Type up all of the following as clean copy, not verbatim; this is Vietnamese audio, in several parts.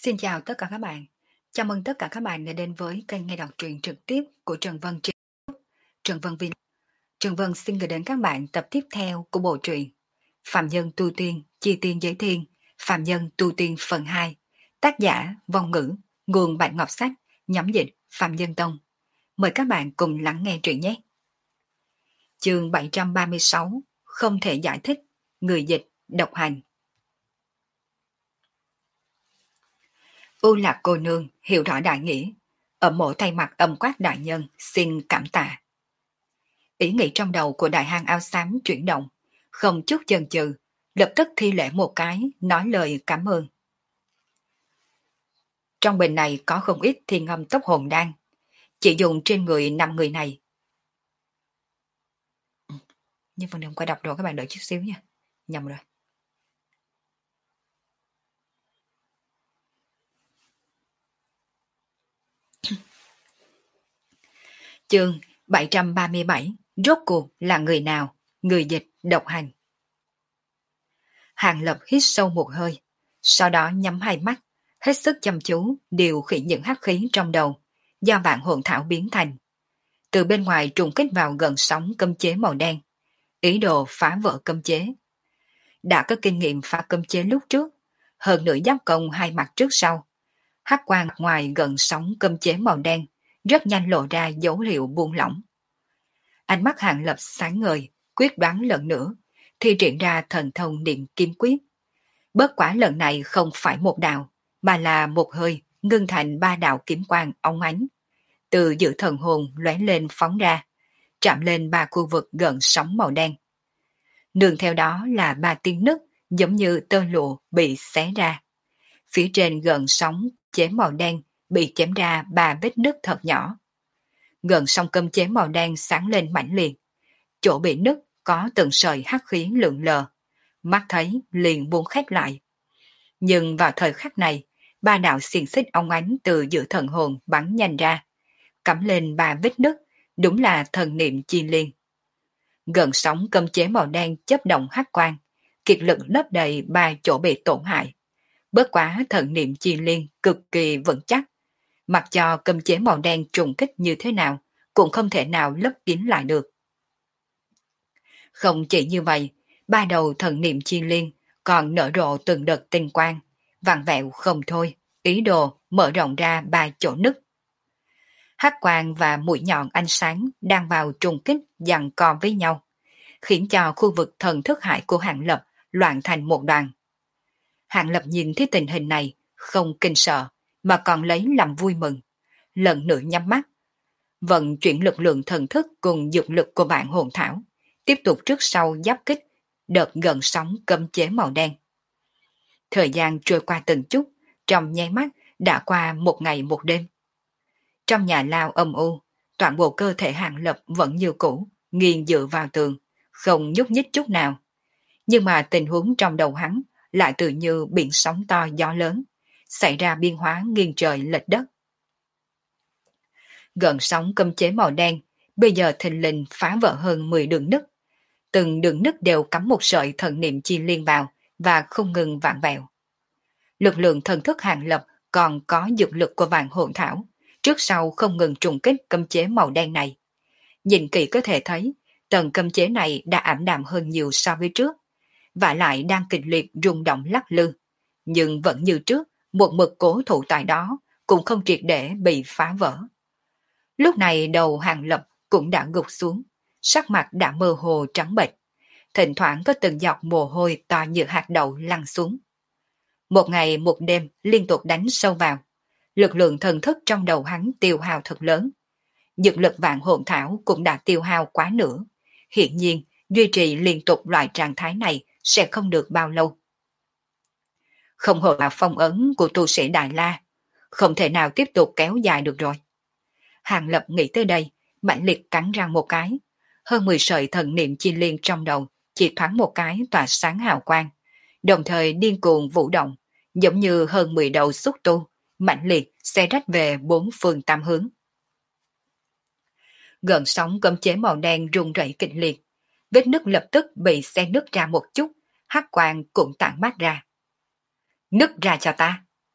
Xin chào tất cả các bạn. Chào mừng tất cả các bạn đã đến với kênh nghe đọc truyện trực tiếp của Trần Vân trên Trần Vân Vin. Trần Vân xin gửi đến các bạn tập tiếp theo của bộ truyện Phạm Nhân Tu Tiên, Chi Tiên Giới Thiên, Phạm Nhân Tu Tiên phần 2. Tác giả Vong Ngữ, nguồn Bạch Ngọc Sách, nhóm dịch Phạm Nhân Tông. Mời các bạn cùng lắng nghe truyện nhé. Chương 736, không thể giải thích, người dịch độc hành. U Lạc cô nương hiểu rõ đại nghĩa, ở mộ thay mặt âm quát đại nhân xin cảm tạ. Ý nghĩ trong đầu của đại hang áo xám chuyển động, không chút chần chừ, lập tức thi lễ một cái, nói lời cảm ơn. Trong bình này có không ít thiên ngâm tốc hồn đan, chỉ dùng trên người 5 người này. Nhưng phần đường qua đọc rồi các bạn đợi chút xíu nha, nhầm rồi. Chương 737, rốt cuộc là người nào? Người dịch độc hành. Hàng Lập hít sâu một hơi, sau đó nhắm hai mắt, hết sức chăm chú điều khiển những hắc khí trong đầu, do vạn hồn thảo biến thành. Từ bên ngoài trùng kích vào gần sóng cấm chế màu đen, ý đồ phá vỡ cấm chế. Đã có kinh nghiệm phá cấm chế lúc trước, hơn nữa giáp công hai mặt trước sau. Hắc quang ngoài gần sóng cấm chế màu đen, rất nhanh lộ ra dấu hiệu buông lỏng. Ánh mắt Hàng Lập sáng ngời, quyết đoán lần nữa, thi triển ra thần thông niệm kim quyết. Bất quả lần này không phải một đạo, mà là một hơi ngưng thành 3 đạo kiếm quang óng ánh. Từ giữa thần hồn lóe lên phóng ra, chạm lên 3 khu vực gần sóng màu đen. Nương theo đó là 3 tiếng nứt giống như tơ lụa bị xé ra. Phía trên gần sóng chế màu đen bị chém ra 3 vết nứt thật nhỏ. Gần sóng cấm chế màu đen sáng lên mãnh liệt. Chỗ bị nứt có từng sợi hắc khí lượn lờ. Mắt thấy liền buông khép lại. Nhưng vào thời khắc này, 3 đạo xiềng xích óng ánh từ giữa thần hồn bắn nhanh ra, cắm lên 3 vết nứt, đúng là thần niệm chi liên. Gần sóng cấm chế màu đen chớp động hắc quang, kiệt lực lấp đầy 3 chỗ bị tổn hại. Bất quá thần niệm chi liên cực kỳ vững chắc, mặc cho cấm chế màu đen trùng kích như thế nào, cũng không thể nào lấp kín lại được. Không chỉ như vậy, 3 đầu thần niệm chi liên còn nở rộ từng đợt tinh quang, vặn vẹo không thôi, ý đồ mở rộng ra 3 chỗ nứt. Hắc quang và mũi nhọn ánh sáng đang vào trùng kích giằng co với nhau, khiến cho khu vực thần thức hải của Hàng Lập loạn thành một đoàn. Hàng Lập nhìn thấy tình hình này, không kinh sợ, mà còn lấy làm vui mừng. Lần nữa nhắm mắt, vận chuyển lực lượng thần thức cùng dược lực của vạn hồn thảo, tiếp tục trước sau giáp kích, đợt gần sóng cấm chế màu đen. Thời gian trôi qua từng chút, trong nháy mắt đã qua một ngày một đêm. Trong nhà lao âm u, toàn bộ cơ thể Hàng Lập vẫn như cũ, nghiêng dựa vào tường, không nhúc nhích chút nào. Nhưng mà tình huống trong đầu hắn lại tự như biển sóng to gió lớn, xảy ra biến hóa nghiêng trời lệch đất. Gần sóng cấm chế màu đen, bây giờ thình lình phá vỡ hơn 10 đường nứt. Từng đường nứt đều cắm một sợi thần niệm chi liên vào và không ngừng vạn vẹo. Lực lượng thần thức Hàng Lập còn có dược lực của vạn hồn thảo, trước sau không ngừng trùng kích cấm chế màu đen này. Nhìn kỹ có thể thấy, tầng cấm chế này đã ảm đạm hơn nhiều so với trước, và lại đang kịch liệt rung động lắc lư. Nhưng vẫn như trước, một mực cố thủ tại đó, cũng không triệt để bị phá vỡ. Lúc này đầu Hàng Lập cũng đã gục xuống, sắc mặt đã mơ hồ trắng bệch, thỉnh thoảng có từng giọt mồ hôi to như hạt đậu lăn xuống. Một ngày một đêm liên tục đánh sâu vào, lực lượng thần thức trong đầu hắn tiêu hao thật lớn. Dược lực vạn hồn thảo cũng đã tiêu hao quá nửa. Hiện nhiên, duy trì liên tục loại trạng thái này sẽ không được bao lâu. Không hồ là phong ấn của tu sĩ Đại La, không thể nào tiếp tục kéo dài được rồi. Hàng Lập nghĩ tới đây, mãnh liệt cắn răng một cái. Hơn 10 sợi thần niệm chi liên trong đầu chỉ thoáng một cái tỏa sáng hào quang, đồng thời điên cuồng vũ động, giống như hơn 10 đầu xúc tu, mãnh liệt xe rách về 4 phương tám hướng. Gần sóng cấm chế màu đen rung rẩy kịch liệt, vết nứt lập tức bị xe nứt ra một chút, hắc quang cũng tản mát ra. Nứt ra cho ta!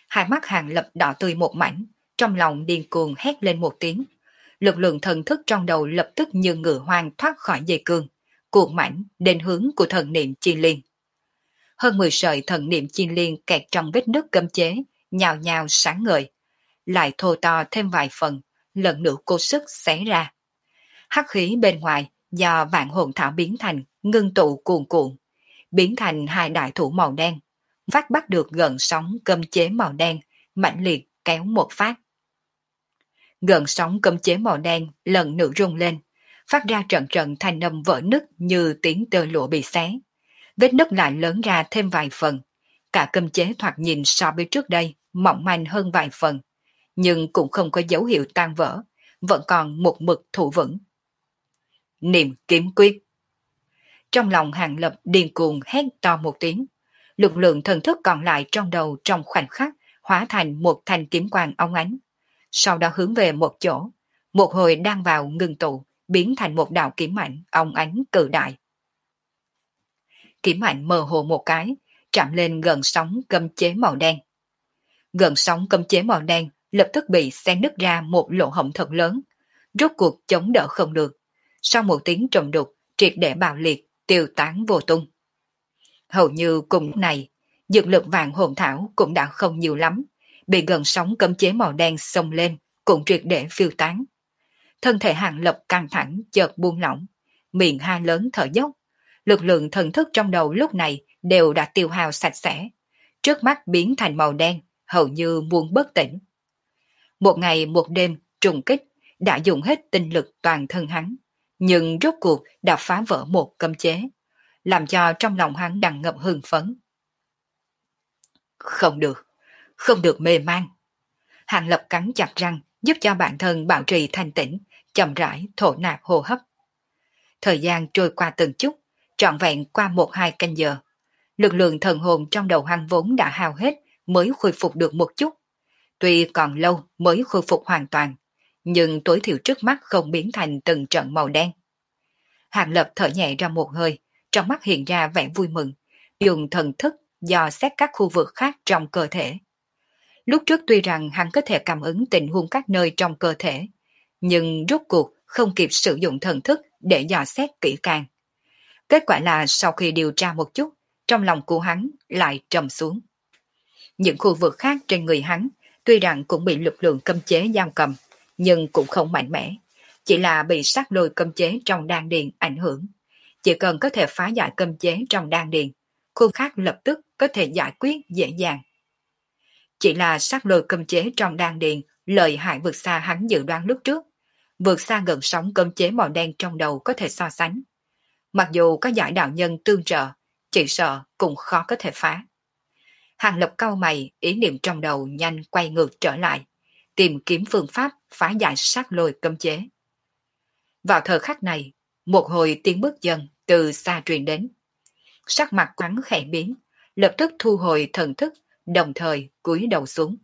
Hai mắt Hàng Lập đỏ tươi một mảnh, trong lòng điên cuồng hét lên một tiếng. Lực lượng thần thức trong đầu lập tức như ngựa hoang thoát khỏi dây cương, cuộn mảnh đến hướng của thần niệm chi liên. Hơn 10 sợi thần niệm chi liên kẹt trong vết nứt cấm chế, nhào nhào sáng ngời, lại thô to thêm vài phần, lần nữa cố sức xé ra. Hắc khí bên ngoài do vạn hồn thảo biến thành ngưng tụ cuồn cuộn, biến thành hai đại thủ màu đen, phát bắt được gần sóng cấm chế màu đen, mạnh liệt kéo một phát. Gần sóng cấm chế màu đen lần nữa rung lên, phát ra trận trận thanh âm vỡ nứt như tiếng tơ lụa bị xé. Vết nứt lại lớn ra thêm vài phần, cả cấm chế thoạt nhìn so với trước đây mỏng manh hơn vài phần, nhưng cũng không có dấu hiệu tan vỡ, vẫn còn một mực thủ vững. Niệm kiếm quyết. Trong lòng Hàng Lập điên cuồng hét to một tiếng, lực lượng thần thức còn lại trong đầu trong khoảnh khắc hóa thành một thanh kiếm quang óng ánh, sau đó hướng về một chỗ, một hồi đang vào ngừng tụ, biến thành một đạo kiếm ảnh óng ánh cự đại. Kiếm ảnh mơ hồ một cái, chạm lên gần sóng cấm chế màu đen. Gần sóng cấm chế màu đen lập tức bị xé nứt ra một lỗ hổng thật lớn, rốt cuộc chống đỡ không được. Sau một tiếng trầm đục, triệt để bạo liệt, tiêu tán vô tung. Hầu như cùng lúc này, dược lực vạn hồn thảo cũng đã không nhiều lắm, bị gần sóng cấm chế màu đen xông lên, cũng triệt để phiêu tán. Thân thể Hàng Lập căng thẳng chợt buông lỏng, miệng ha lớn thở dốc. Lực lượng thần thức trong đầu lúc này đều đã tiêu hao sạch sẽ, trước mắt biến thành màu đen, hầu như muốn bất tỉnh. Một ngày một đêm trùng kích đã dùng hết tinh lực toàn thân hắn, nhưng rốt cuộc đã phá vỡ một cấm chế, làm cho trong lòng hắn đằng ngập hưng phấn. Không được, không được mê man. Hàng Lập cắn chặt răng, giúp cho bản thân bảo trì thanh tĩnh, chậm rãi thổ nạp hô hấp. Thời gian trôi qua từng chút, trọn vẹn qua 1-2 canh giờ. Lực lượng thần hồn trong đầu hắn vốn đã hao hết mới khôi phục được một chút. Tuy còn lâu mới khôi phục hoàn toàn, nhưng tối thiểu trước mắt không biến thành từng trận màu đen. Hàng Lập thở nhẹ ra một hơi, trong mắt hiện ra vẻ vui mừng, dùng thần thức dò xét các khu vực khác trong cơ thể. Lúc trước tuy rằng hắn có thể cảm ứng tình huống các nơi trong cơ thể, nhưng rốt cuộc không kịp sử dụng thần thức để dò xét kỹ càng. Kết quả là sau khi điều tra một chút, trong lòng của hắn lại trầm xuống. Những khu vực khác trên người hắn tuy rằng cũng bị lực lượng cấm chế giam cầm, nhưng cũng không mạnh mẽ, chỉ là bị sát lôi cấm chế trong đan điền ảnh hưởng. Chỉ cần có thể phá giải cấm chế trong đan điền, khu khác lập tức có thể giải quyết dễ dàng. Chỉ là sát lôi cấm chế trong đan điền lợi hại vượt xa hắn dự đoán lúc trước, vượt xa gần sóng cấm chế màu đen trong đầu có thể so sánh. Mặc dù có giải đạo nhân tương trợ, chỉ sợ cũng khó có thể phá. Hàng Lập cau mày, ý niệm trong đầu nhanh quay ngược trở lại, tìm kiếm phương pháp phá giải sát lôi cấm chế. Vào thời khắc này, một hồi tiếng bước chân từ xa truyền đến. Sắc mặt hắn khẽ biến, lập tức thu hồi thần thức, đồng thời cúi đầu xuống.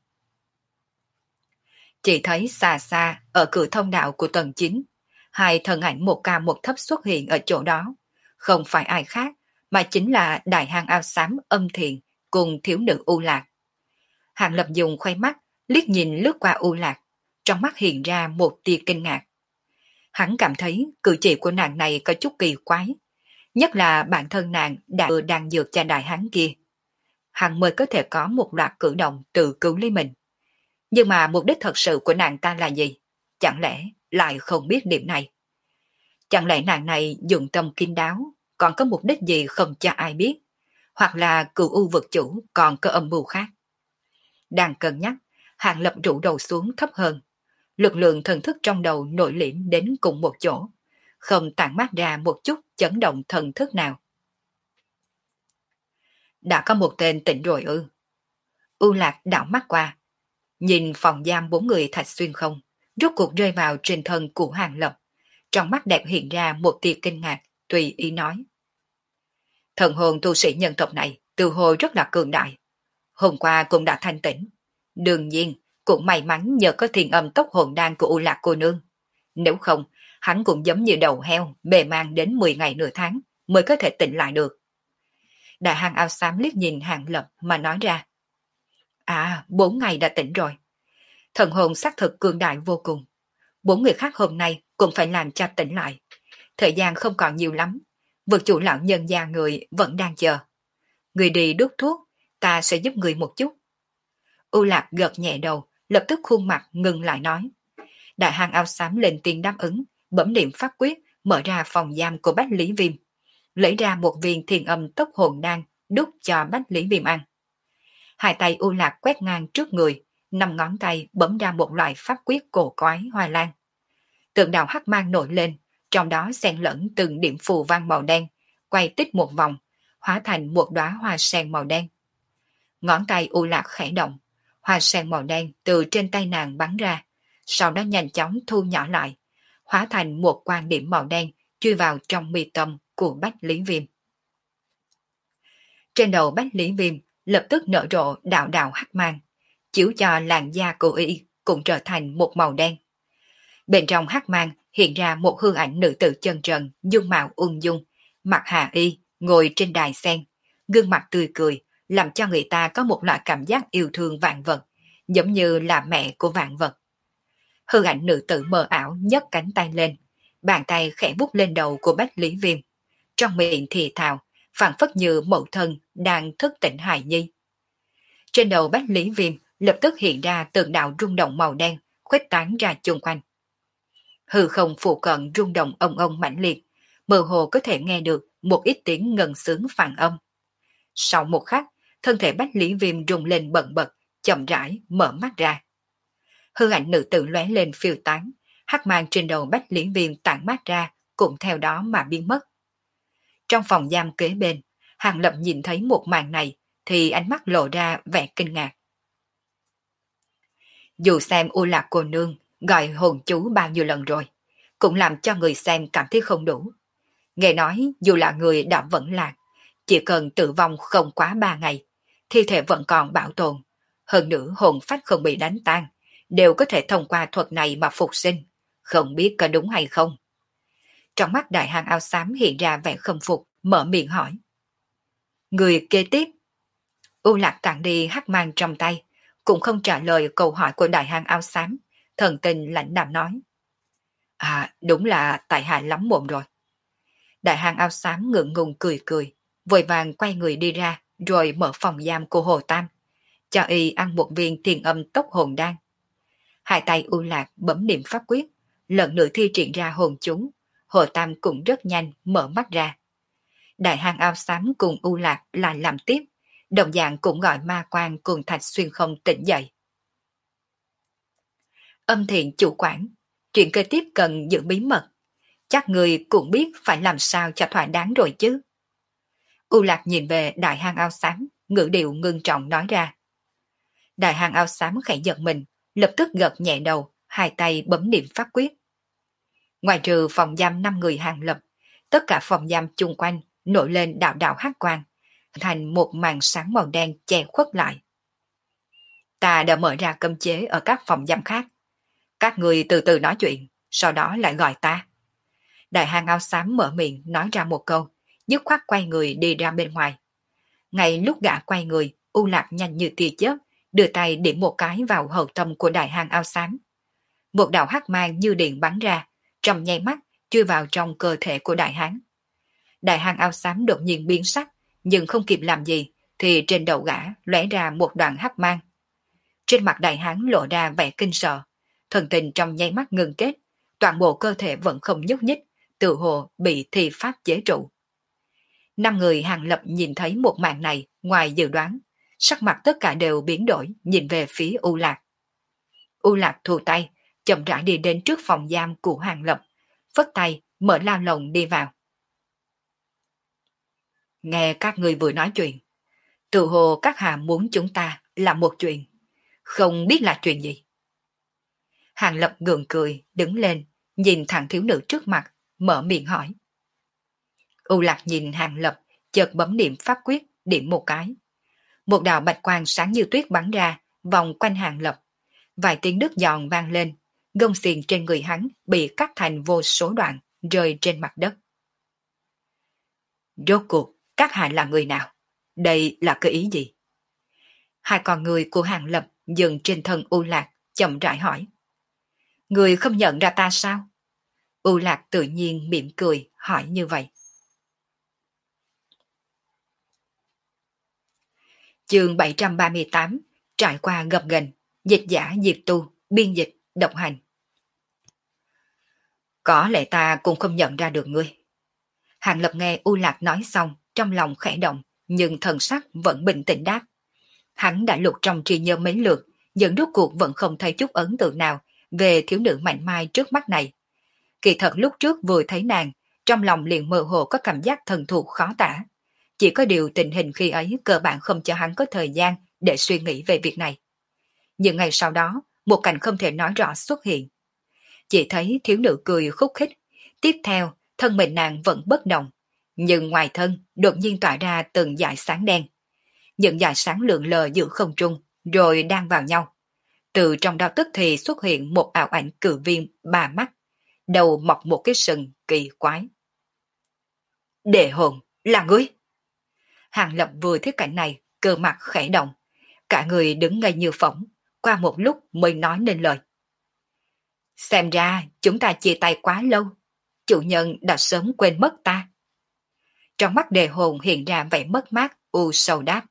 Chỉ thấy xa xa ở cửa thông đạo của tầng 9, hai thân ảnh một cao một thấp xuất hiện ở chỗ đó. Không phải ai khác, mà chính là đại hang áo xám Âm Thiện cùng thiếu nữ U Lạc. Hàng Lập dùng khoai mắt, liếc nhìn lướt qua U Lạc, trong mắt hiện ra một tia kinh ngạc. Hắn cảm thấy cử chỉ của nàng này có chút kỳ quái, nhất là bản thân nàng đang dược cho đại hán kia. Hắn mới có thể có một loạt cử động tự cứu lấy mình. Nhưng mà mục đích thật sự của nàng ta là gì? Chẳng lẽ lại không biết điểm này? Chẳng lẽ nàng này dụng tâm kín đáo, còn có mục đích gì không cho ai biết? Hoặc là cựu u vực chủ còn có âm mưu khác? Đang cân nhắc, Hàng Lập rũ đầu xuống thấp hơn. Lực lượng thần thức trong đầu nội liễm đến cùng một chỗ, không tản mát ra một chút chấn động thần thức nào. Đã có một tên tỉnh rồi ư? U Lạc đảo mắt qua, nhìn phòng giam 4 người Thạch Xuyên không, rốt cuộc rơi vào trên thân của Hàng Lập. Trong mắt đẹp hiện ra một tia kinh ngạc, tùy ý nói. Thần hồn tu sĩ nhân tộc này từ hồi rất là cường đại. Hôm qua cũng đã thanh tỉnh. Đương nhiên, cũng may mắn nhờ có thiền âm tốc hồn đan của U Lạc cô nương. Nếu không, hắn cũng giống như đầu heo, bề mang đến 10 ngày nửa tháng mới có thể tỉnh lại được. Đại hang áo xám liếc nhìn Hàng Lập mà nói ra. À, 4 ngày đã tỉnh rồi. Thần hồn xác thực cường đại vô cùng. 4 người khác hôm nay cũng phải làm cho tỉnh lại. Thời gian không còn nhiều lắm. Vực chủ lão nhân gia người vẫn đang chờ. Người đi đút thuốc, ta sẽ giúp người một chút. U Lạc gật nhẹ đầu, lập tức khuôn mặt ngừng lại nói. Đại hang áo xám lên tiếng đáp ứng, bấm niệm pháp quyết, mở ra phòng giam của Bách Lý Viêm. Lấy ra một viên thiền âm tốc hồn đan, đút cho Bách Lý Viêm ăn. Hai tay U Lạc quét ngang trước người, 5 ngón tay bấm ra một loại pháp quyết cổ quái hoa lan. Tượng đạo hắc mang nổi lên, trong đó xen lẫn từng điểm phù văn màu đen, quay tích một vòng, hóa thành một đóa hoa sen màu đen. Ngón tay U Lạc khẽ động, hoa sen màu đen từ trên tay nàng bắn ra, sau đó nhanh chóng thu nhỏ lại, hóa thành một quan điểm màu đen chui vào trong mi tâm của Bách Lý Viêm. Trên đầu Bách Lý Viêm lập tức nở rộ đạo đạo hắc mang, chiếu cho làn da của y cũng trở thành một màu đen. Bên trong hắc mang hiện ra một hư ảnh nữ tử chân trần, dung mạo ung dung, mặt hạ y, ngồi trên đài sen, gương mặt tươi cười, làm cho người ta có một loại cảm giác yêu thương vạn vật, giống như là mẹ của vạn vật. Hư ảnh nữ tử mờ ảo nhấc cánh tay lên, bàn tay khẽ bút lên đầu của Bách Lý Viêm, trong miệng thì thào, phảng phất như mẫu thân đang thức tỉnh hài nhi. Trên đầu Bách Lý Viêm lập tức hiện ra từng đạo rung động màu đen, khuếch tán ra chung quanh. Hư không phụ cận rung động ông ông mãnh liệt, mơ hồ có thể nghe được một ít tiếng ngân xướng phản âm. Sau một khắc, thân thể Bách Lý Viêm rung lên bần bật, chậm rãi mở mắt ra. Hư ảnh nữ tử lóe lên phiêu tán, hắc mang trên đầu Bách Lý Viêm tản mát ra, cũng theo đó mà biến mất. Trong phòng giam kế bên, Hàng Lập nhìn thấy một màn này, thì ánh mắt lộ ra vẻ kinh ngạc. Dù xem U Lạc cô nương gọi hồn chú bao nhiêu lần rồi, cũng làm cho người xem cảm thấy không đủ. Nghe nói dù là người đã vẫn lạc, chỉ cần tử vong không quá 3 ngày, thi thể vẫn còn bảo tồn. Hơn nữa hồn phách không bị đánh tan, đều có thể thông qua thuật này mà phục sinh. Không biết có đúng hay không? Trong mắt đại hang áo xám hiện ra vẻ khâm phục, mở miệng hỏi. Người kế tiếp. U Lạc tặng đi hắc mang trong tay, cũng không trả lời câu hỏi của đại hang áo xám, thần tình lãnh đạm nói. À, đúng là tại hạ lắm mồm rồi. Đại hang áo xám ngượng ngùng cười cười, vội vàng quay người đi ra, rồi mở phòng giam của Hồ Tam, cho y ăn một viên thiền âm tốc hồn đan. Hai tay U Lạc bấm niệm pháp quyết, lần nữa thi triển ra hồn chúng, Hồ Tam cũng rất nhanh mở mắt ra. Đại hang áo xám cùng U Lạc lại làm tiếp, đồng dạng cũng gọi ma quan cùng Thạch Xuyên Không tỉnh dậy. Âm Thiện chủ quản, chuyện kế tiếp cần giữ bí mật. Chắc người cũng biết phải làm sao cho thỏa đáng rồi chứ. U Lạc nhìn về đại hang áo xám, ngữ điệu ngưng trọng nói ra. Đại hang áo xám khẽ giật mình, lập tức gật nhẹ đầu, hai tay bấm niệm pháp quyết. Ngoài trừ phòng giam 5 người Hàng Lập, tất cả phòng giam chung quanh nổi lên đạo đạo hắc quang, thành một màn sáng màu đen che khuất lại. Ta đã mở ra cấm chế ở các phòng giam khác. Các người từ từ nói chuyện, sau đó lại gọi ta. Đại hang áo xám mở miệng nói ra một câu, dứt khoát quay người đi ra bên ngoài. Ngay lúc gã quay người, U Lạc nhanh như tia chớp, đưa tay điểm một cái vào hậu tâm của đại hang áo xám. Một đạo hắc mang như điện bắn ra, trong nháy mắt chui vào trong cơ thể của đại hán. Đại hang áo xám đột nhiên biến sắc, nhưng không kịp làm gì, thì trên đầu gã lóe ra một đoạn hắc mang. Trên mặt đại hán lộ ra vẻ kinh sợ, thần tình trong nháy mắt ngừng kết, toàn bộ cơ thể vẫn không nhúc nhích, tự hồ bị thi pháp chế trụ. 5 người Hàng Lập nhìn thấy một màn này, ngoài dự đoán, sắc mặt tất cả đều biến đổi, nhìn về phía U Lạc. U Lạc thu tay, chậm rãi đi đến trước phòng giam của Hàng Lập, phất tay, mở lao lồng đi vào. Nghe các người vừa nói chuyện, tự hồ các hạ muốn chúng ta làm một chuyện, không biết là chuyện gì. Hàng Lập gượng cười, đứng lên, nhìn thằng thiếu nữ trước mặt, mở miệng hỏi. U Lạc nhìn Hàng Lập, chợt bấm niệm pháp quyết, điểm một cái. Một đạo bạch quang sáng như tuyết bắn ra, vòng quanh Hàng Lập. Vài tiếng đứt giòn vang lên, gông xiềng trên người hắn bị cắt thành vô số đoạn, rơi trên mặt đất. Rốt cuộc, các hạ là người nào? Đây là cái ý gì? Hai con người của Hàng Lập dừng trên thân U Lạc, chậm rãi hỏi. Người không nhận ra ta sao? U Lạc tự nhiên mỉm cười hỏi như vậy. Chương 738, trải qua gập ghềnh, dịch giả diệt tu, biên dịch, độc hành. Có lẽ ta cũng không nhận ra được ngươi. Hàng Lập nghe U Lạc nói xong, trong lòng khẽ động, nhưng thần sắc vẫn bình tĩnh đáp. Hắn đã lục trong trí nhớ mấy lượt, nhưng rốt cuộc vẫn không thấy chút ấn tượng nào về thiếu nữ mạnh mai trước mắt này. Kỳ thật lúc trước vừa thấy nàng, trong lòng liền mơ hồ có cảm giác thần thuộc khó tả. Chỉ có điều tình hình khi ấy cơ bản không cho hắn có thời gian để suy nghĩ về việc này. Nhưng ngày sau đó, một cảnh không thể nói rõ xuất hiện. Chỉ thấy thiếu nữ cười khúc khích. Tiếp theo, thân mình nàng vẫn bất động. Nhưng ngoài thân, đột nhiên tỏa ra từng dải sáng đen. Những dải sáng lượn lờ giữa không trung, rồi đang vào nhau. Từ trong đó tức thì xuất hiện một ảo ảnh cự viên ba mắt. Đầu mọc một cái sừng kỳ quái. Đệ hồn, là ngươi! Hàng Lập vừa thấy cảnh này, cơ mặt khẽ động. Cả người đứng ngây như phỏng, qua một lúc mới nói nên lời. Xem ra chúng ta chia tay quá lâu, chủ nhân đã sớm quên mất ta. Trong mắt Đề hồn hiện ra vẻ mất mát, u sầu đáp.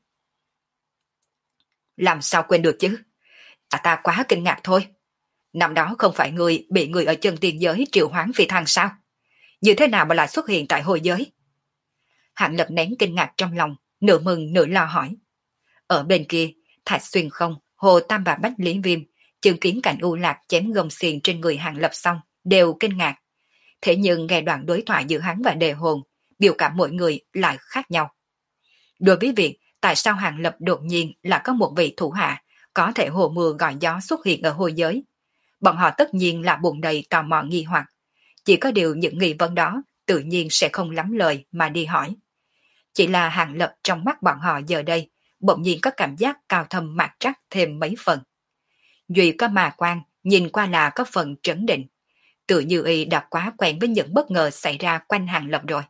Làm sao quên được chứ? Ta quá kinh ngạc thôi. Năm đó không phải người bị người ở chân tiên giới triệu hoán phi thăng sao? Như thế nào mà lại xuất hiện tại hồi giới? Hạng Lập nén kinh ngạc trong lòng, nửa mừng nửa lo hỏi. Ở bên kia, Thạch Xuyên Không, Hồ Tam và Bách Lý Viêm, chứng kiến cảnh U Lạc chém gông xiềng trên người Hạng Lập xong, đều kinh ngạc. Thế nhưng nghe đoạn đối thoại giữa hắn và Đề hồn, biểu cảm mỗi người lại khác nhau. Đối với việc tại sao Hạng Lập đột nhiên là có một vị thủ hạ có thể hồ mưa gọi gió xuất hiện ở hồi giới, bọn họ tất nhiên là bụng đầy tò mò nghi hoặc. Chỉ có điều những nghi vấn đó tự nhiên sẽ không lắm lời mà đi hỏi. Chỉ là Hạng Lập trong mắt bọn họ giờ đây bỗng nhiên có cảm giác cao thâm mạc trắc thêm mấy phần. Duy có mà quan, nhìn qua là có phần trấn định. Tự như y đã quá quen với những bất ngờ xảy ra quanh Hàng Lập rồi.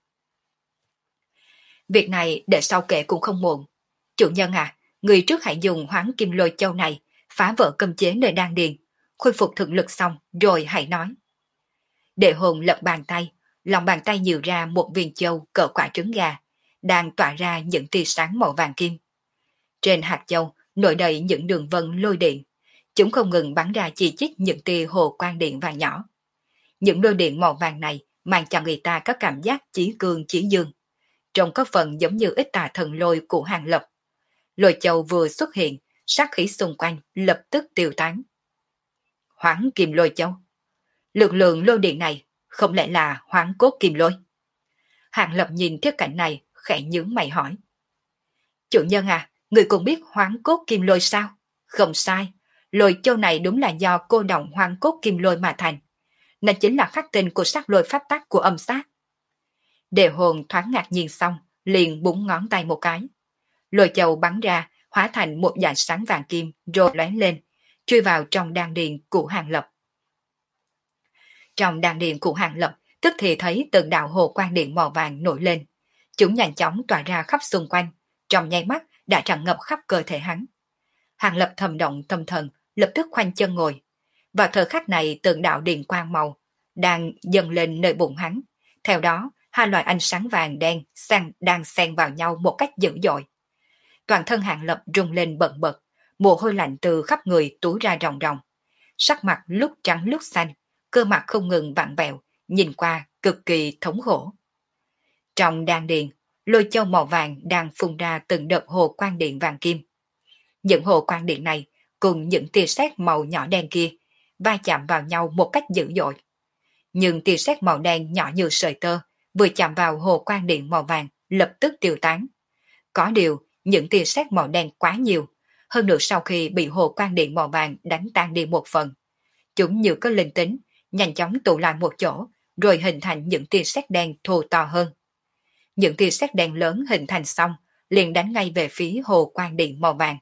Việc này để sau kể cũng không muộn. Chủ nhân à, người trước hãy dùng Hoán Kim Lôi Châu này phá vỡ cấm chế nơi đan điền, khôi phục thực lực xong rồi hãy nói. Đệ hồn lật bàn tay, lòng bàn tay nhiều ra một viên châu cỡ quả trứng gà, đang tỏa ra những tia sáng màu vàng kim. Trên hạt châu nổi đầy những đường vân lôi điện, chúng không ngừng bắn ra chi chít những tia hồ quang điện vàng nhỏ. Những lôi điện màu vàng này mang cho người ta có cảm giác chí cương chí dương, trông có phần giống như ít tà thần lôi của Hàng Lập. Lôi châu vừa xuất hiện, sát khí xung quanh lập tức tiêu tán. Hoán Kim Lôi Châu, lực lượng lôi điện này không lẽ là Hoán Cốt Kim Lôi? Hàng Lập nhìn thiết cảnh này khẽ nhướng mày hỏi. Chủ nhân à, người cũng biết Hoán Cốt Kim Lôi sao? Không sai, lôi châu này đúng là do cô đồng Hoán Cốt Kim Lôi mà thành. Nó chính là khắc tinh của sắc lôi pháp tắc của âm sát. Đề hồn thoáng ngạc nhiên xong, liền búng ngón tay một cái. Lôi châu bắn ra, hóa thành một dải sáng vàng kim rồi lóe lên, chui vào trong đan điền của Hàng Lập. Trong đan điền của Hàng Lập, tức thì thấy từng đạo hồ quang điện màu vàng nổi lên. Chúng nhanh chóng tỏa ra khắp xung quanh, trong nháy mắt đã tràn ngập khắp cơ thể hắn. Hàng Lập thầm động tâm thần, lập tức khoanh chân ngồi. Vào thời khắc này từng đạo điện quang màu đang dâng lên nơi bụng hắn. Theo đó, hai loại ánh sáng vàng đen đang xen vào nhau một cách dữ dội. Toàn thân Hàng Lập rung lên bần bật, mồ hôi lạnh từ khắp người túa ra ròng ròng. Sắc mặt lúc trắng lúc xanh, cơ mặt không ngừng vặn vẹo, nhìn qua cực kỳ thống khổ. Trong đan điền, lôi châu màu vàng đang phun ra từng đợt hồ quang điện vàng kim. Những hồ quang điện này cùng những tia sét màu nhỏ đen kia va chạm vào nhau một cách dữ dội. Nhưng tia sét màu đen nhỏ như sợi tơ vừa chạm vào hồ quang điện màu vàng lập tức tiêu tán. Có điều, những tia sét màu đen quá nhiều, hơn nữa sau khi bị hồ quang điện màu vàng đánh tan đi một phần, chúng như có linh tính, nhanh chóng tụ lại một chỗ, rồi hình thành những tia sét đen thô to hơn. Những tia sét đen lớn hình thành xong, liền đánh ngay về phía hồ quang điện màu vàng.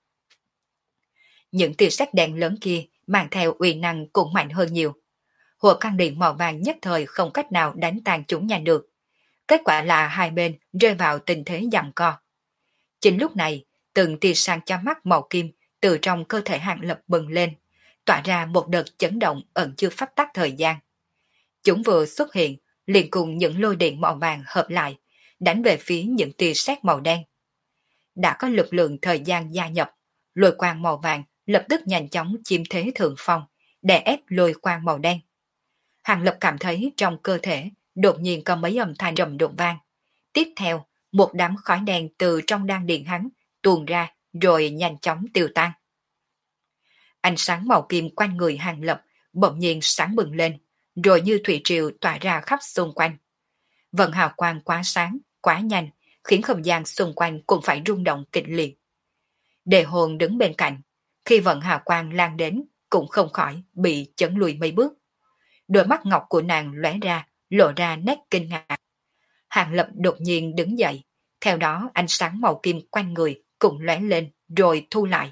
Những tia sét đen lớn kia mang theo uy năng cũng mạnh hơn nhiều. Hồ quang điện màu vàng nhất thời không cách nào đánh tan chúng nhanh được. Kết quả là hai bên rơi vào tình thế giằng co. Chính lúc này, từng tia sáng chói mắt màu kim từ trong cơ thể Hàng Lập bừng lên, tỏa ra một đợt chấn động ẩn chứa pháp tắc thời gian. Chúng vừa xuất hiện, liền cùng những lôi điện màu vàng hợp lại, đánh về phía những tia sét màu đen. Đã có lực lượng thời gian gia nhập, lôi quang màu vàng lập tức nhanh chóng chiếm thế thượng phong, đè ép lôi quang màu đen. Hàng Lập cảm thấy trong cơ thể đột nhiên có mấy âm thanh rầm đụng vang. Tiếp theo, một đám khói đen từ trong đan điện hắn tuôn ra rồi nhanh chóng tiêu tan. Ánh sáng màu kim quanh người Hàng Lập bỗng nhiên sáng bừng lên, rồi như thủy triều tỏa ra khắp xung quanh. Vận hào quang quá sáng, quá nhanh, khiến không gian xung quanh cũng phải rung động kịch liệt. Đề hồn đứng bên cạnh, khi vận hào quang lan đến cũng không khỏi bị chấn lùi mấy bước. Đôi mắt ngọc của nàng lóe ra, lộ ra nét kinh ngạc. Hàng Lập đột nhiên đứng dậy, theo đó ánh sáng màu kim quanh người cũng lóe lên rồi thu lại.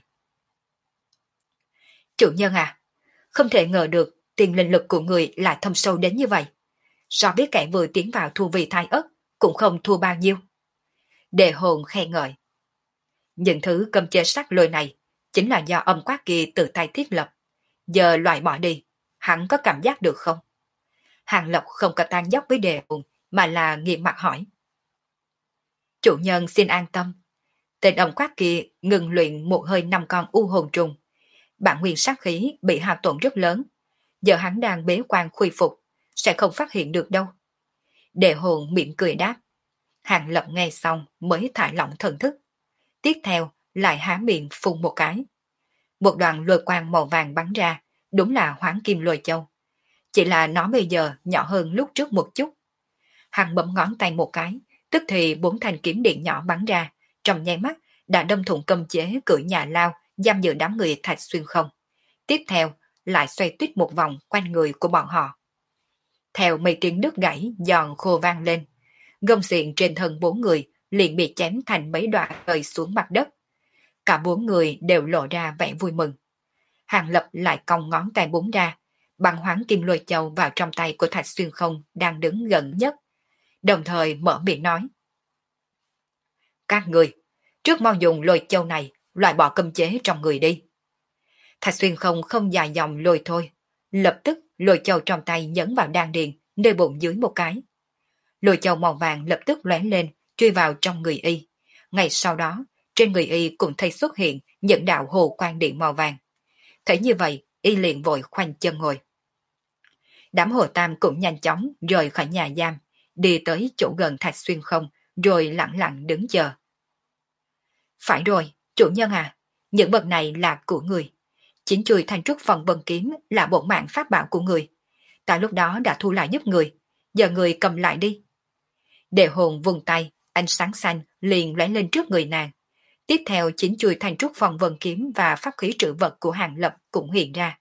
Chủ nhân à, không thể ngờ được tiền linh lực của người lại thâm sâu đến như vậy. So biết kẻ vừa tiến vào thu vi thai ất cũng không thua bao nhiêu. Đề hồn khen ngợi. Những thứ cầm chế sắc lôi này chính là do âm quát kia tự tay thiết lập. Giờ loại bỏ đi, hắn có cảm giác được không? Hàng Lập không có tan dốc với đề hồn mà là nghiêm mặt hỏi. Chủ nhân xin an tâm. Tên âm quát kia ngừng luyện một hơi 5 con u hồn trùng. Bản nguyên sát khí bị hao tổn rất lớn. Giờ hắn đang bế quan khôi phục, sẽ không phát hiện được đâu. Đề hồn miệng cười đáp. Hàng Lập nghe xong mới thả lỏng thần thức. Tiếp theo lại há miệng phun một cái. Một đoàn lôi quang màu vàng bắn ra, đúng là Hoán Kim Lôi Châu. Chỉ là nó bây giờ nhỏ hơn lúc trước một chút. Hắn bấm ngón tay một cái, tức thì 4 thanh kiếm điện nhỏ bắn ra, trong nháy mắt đã đâm thủng cấm chế cửa nhà lao giam giữ đám người Thạch Xuyên không. Tiếp theo lại xoay tuyết một vòng quanh người của bọn họ. Theo mấy tiếng đứt gãy giòn khô vang lên, gông xiềng trên thân 4 người liền bị chém thành mấy đoạn rơi xuống mặt đất. Cả 4 người đều lộ ra vẻ vui mừng. Hàng Lập lại cong ngón tay búng ra, bằng Hoán Kim Lôi Châu vào trong tay của Thạch Xuyên không đang đứng gần nhất, đồng thời mở miệng nói. Các người, trước mau dùng lôi châu này, loại bỏ cấm chế trong người đi. Thạch Xuyên không không dài dòng lôi thôi, lập tức lôi châu trong tay nhấn vào đan điền, nơi bụng dưới một cái. Lôi châu màu vàng lập tức lóe lên, truy vào trong người y. Ngay sau đó, trên người y cũng thấy xuất hiện những đạo hồ quang điện màu vàng. Thấy như vậy, y liền vội khoanh chân ngồi. Đám hồ tam cũng nhanh chóng rời khỏi nhà giam, đi tới chỗ gần Thạch Xuyên không, rồi lặng lặng đứng chờ. Phải rồi, chủ nhân à, những vật này là của người. Chính chùi thanh trúc phần vân kiếm là bộ mạng pháp bảo của người. Ta lúc đó đã thu lại giúp người, giờ người cầm lại đi. Đề hồn vùng tay, ánh sáng xanh liền lóe lên trước người nàng. Tiếp theo chính chùi thanh trúc phần vân kiếm và pháp khí trữ vật của Hàng Lập cũng hiện ra.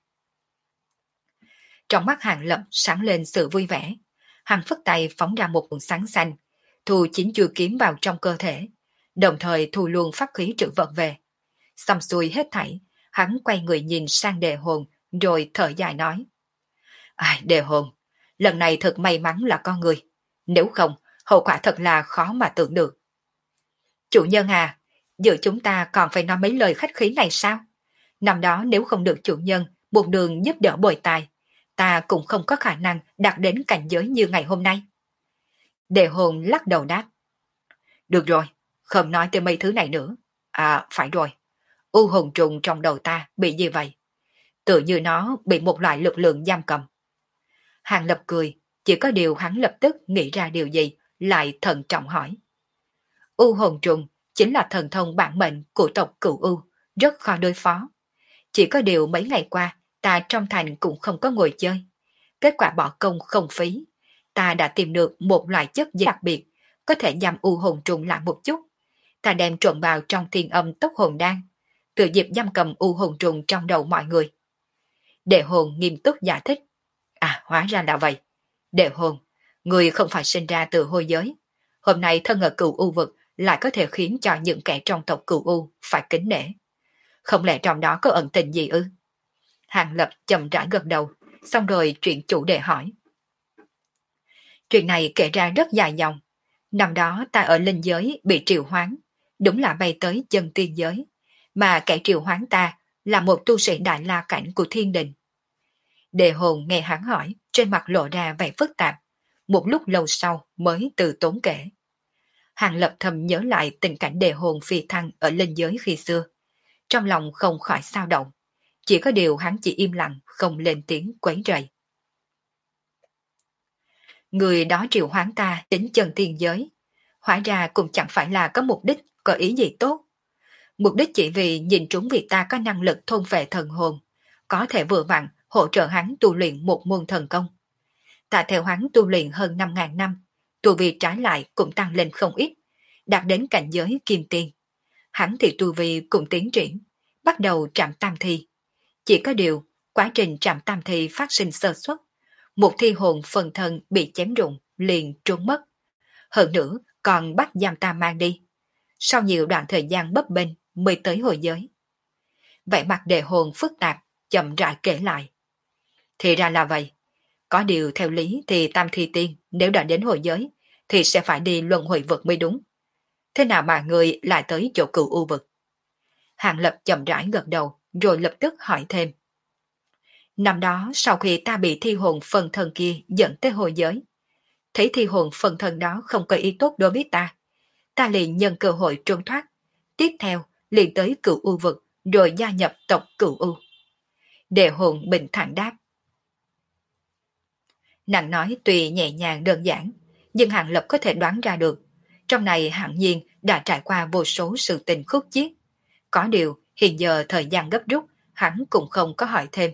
Trong mắt Hàng Lập sáng lên sự vui vẻ. Hắn phất tay phóng ra một nguồn sáng xanh, thu chính chui kiếm vào trong cơ thể, đồng thời thu luôn pháp khí trữ vật về. Xong xuôi hết thảy, hắn quay người nhìn sang đề hồn, rồi thở dài nói. Ai, đề hồn, lần này thật may mắn là con người. Nếu không, hậu quả thật là khó mà tưởng được. Chủ nhân à, giờ chúng ta còn phải nói mấy lời khách khí này sao? Năm đó nếu không được chủ nhân một đường giúp đỡ bồi tài, ta cũng không có khả năng đạt đến cảnh giới như ngày hôm nay. Đề hồn lắc đầu đáp. Được rồi, không nói tới mấy thứ này nữa. À, phải rồi. U hồn trùng trong đầu ta bị gì vậy? Tự như nó bị một loại lực lượng giam cầm. Hàng Lập cười, chỉ có điều hắn lập tức nghĩ ra điều gì, lại thận trọng hỏi. U hồn trùng chính là thần thông bản mệnh của tộc Cửu U, rất khó đối phó. Chỉ có điều mấy ngày qua, ta trong thành cũng không có ngồi chơi. Kết quả bỏ công không phí. Ta đã tìm được một loại chất đặc biệt, có thể giam u hồn trùng lại một chút. Ta đem trộn vào trong thiên âm tốc hồn đan, tự dịp giam cầm u hồn trùng trong đầu mọi người. Đệ hồn nghiêm túc giải thích. À, hóa ra là vậy. Đệ hồn, người không phải sinh ra từ hôi giới. Hôm nay thân ở Cửu U vực lại có thể khiến cho những kẻ trong tộc Cửu U phải kính nể. Không lẽ trong đó có ẩn tình gì ư? Hàng Lập chậm rãi gật đầu, xong rồi chuyện chủ đề hỏi. Chuyện này kể ra rất dài dòng. Năm đó ta ở linh giới bị triệu hoán, đúng là bay tới chân tiên giới, mà kẻ triệu hoán ta là một tu sĩ đại la cảnh của thiên đình. Đề hồn nghe hắn hỏi, trên mặt lộ ra vẻ phức tạp, một lúc lâu sau mới từ tốn kể. Hàng Lập thầm nhớ lại tình cảnh đề hồn phi thăng ở linh giới khi xưa, trong lòng không khỏi xao động, chỉ có điều hắn chỉ im lặng không lên tiếng quấy rầy. Người đó triệu hoán ta đến chân tiên giới, hóa ra cũng chẳng phải là có mục đích, có ý gì tốt. Mục đích chỉ vì nhìn trúng việc ta có năng lực thôn phệ thần hồn, có thể vừa vặn hỗ trợ hắn tu luyện một môn thần công. Ta theo hắn tu luyện hơn 5.000 năm, tu vi trái lại cũng tăng lên không ít, đạt đến cảnh giới kim tiên. Hắn thì tu vi cũng tiến triển, bắt đầu trạm tam thi. Chỉ có điều, quá trình trạm tam thi phát sinh sơ suất, một thi hồn phần thân bị chém rụng liền trốn mất. Hơn nữa còn bắt giam ta mang đi. Sau nhiều đoạn thời gian bấp bênh mới tới hồi giới. Vậy mặt đề hồn phức tạp, chậm rãi kể lại. Thì ra là vậy. Có điều theo lý thì tam thi tiên nếu đã đến hồi giới thì sẽ phải đi luân hồi vực mới đúng. Thế nào mà người lại tới chỗ cựu u vực? Hàng Lập chậm rãi gật đầu rồi lập tức hỏi thêm. Năm đó sau khi ta bị thi hồn phần thân kia dẫn tới hồi giới, thấy thi hồn phần thân đó không có ý tốt đối với ta liền nhân cơ hội trốn thoát. Tiếp theo liền tới cựu u vực rồi gia nhập tộc cựu u. Đề hồn bình thản đáp. Nàng nói tuy nhẹ nhàng đơn giản, nhưng Hàng Lập có thể đoán ra được. Trong này hẳn nhiên đã trải qua vô số sự tình khúc chiết. Có điều hiện giờ thời gian gấp rút, hắn cũng không có hỏi thêm.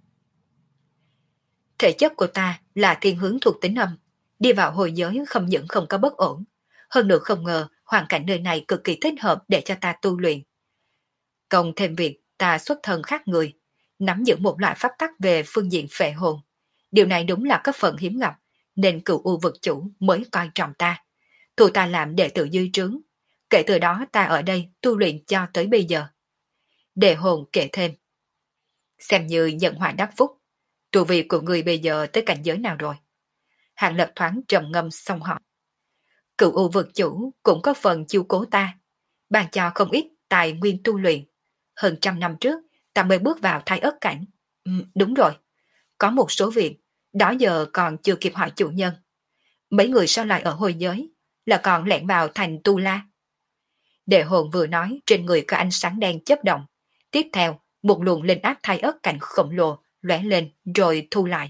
Thể chất của ta là thiên hướng thuộc tính âm, đi vào hồi giới không những không có bất ổn, hơn nữa không ngờ hoàn cảnh nơi này cực kỳ thích hợp để cho ta tu luyện. Cộng thêm việc ta xuất thân khác người, nắm giữ một loại pháp tắc về phương diện phệ hồn. Điều này đúng là có phần hiếm gặp, nên cựu u vực chủ mới coi trọng ta. Thu ta làm đệ tử dưới trướng. Kể từ đó ta ở đây tu luyện cho tới bây giờ. Đề hồn kể thêm. Xem như nhận họa đắc phúc. Tu vi của người bây giờ tới cảnh giới nào rồi? Hàng Lập thoáng trầm ngâm xong hỏi. Cựu u vực chủ cũng có phần chiêu cố ta, ban cho không ít tài nguyên tu luyện. Hơn 100 năm trước, ta mới bước vào thai ất cảnh. Đúng rồi, có một số việc, đó giờ còn chưa kịp hỏi chủ nhân. Mấy người sao lại ở hồi giới, là còn lẻn vào thành Tu La. Đệ hồn vừa nói trên người có ánh sáng đen chớp động. Tiếp theo, một luồng linh áp thai ất cảnh khổng lồ lóe lên rồi thu lại.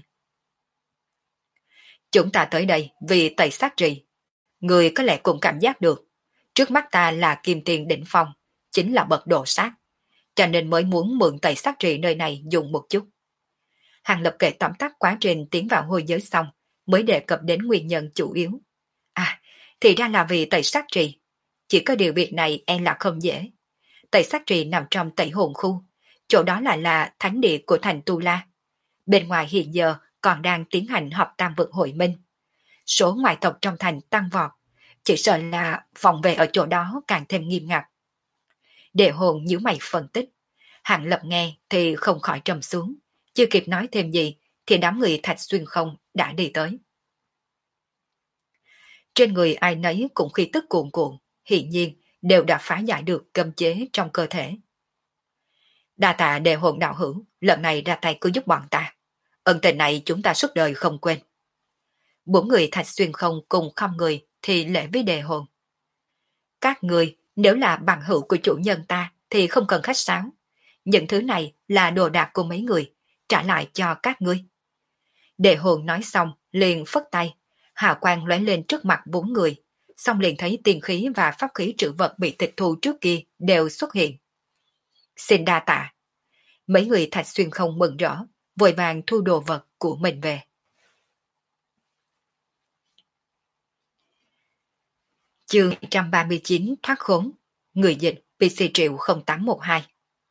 Chúng ta tới đây vì tẩy sát trì. Người có lẽ cũng cảm giác được. Trước mắt ta là kim tiền đỉnh phong, chính là bậc độ sát. Cho nên mới muốn mượn tẩy sát trì nơi này dùng một chút. Hàng Lập kể tóm tắt quá trình tiến vào hồi giới xong, mới đề cập đến nguyên nhân chủ yếu. À, thì ra là vì tẩy sát trì. Chỉ có điều việc này e là không dễ. Tẩy sát trì nằm trong tẩy hồn khu, chỗ đó lại là thánh địa của thành Tu La. Bên ngoài hiện giờ còn đang tiến hành họp tam vực hội minh. Số ngoại tộc trong thành tăng vọt, chỉ sợ là phòng vệ ở chỗ đó càng thêm nghiêm ngặt. Đệ hồn nhíu mày phân tích. Hàng Lập nghe thì không khỏi trầm xuống, chưa kịp nói thêm gì thì đám người Thạch Xuyên Không đã đi tới. Trên người ai nấy cũng khí tức cuồn cuộn, hiển nhiên đều đã phá giải được cấm chế trong cơ thể. Đa tạ đệ hồn đạo hữu, lần này ra tay cứu giúp bọn ta. Ân tình này chúng ta suốt đời không quên. Bốn người Thạch Xuyên Không cùng không người thì lễ với đề hồn. Các người nếu là bằng hữu của chủ nhân ta thì không cần khách sáo. Những thứ này là đồ đạc của mấy người, trả lại cho các ngươi. Đề hồn nói xong liền phất tay, hào quang lóe lên trước mặt bốn người, xong liền thấy tiền khí và pháp khí trữ vật bị tịch thu trước kia đều xuất hiện. Xin đa tạ. Mấy người Thạch Xuyên Không mừng rỡ, vội vàng thu đồ vật của mình về. Chương 139 thoát khốn. Người dịch PC Triệu 0812.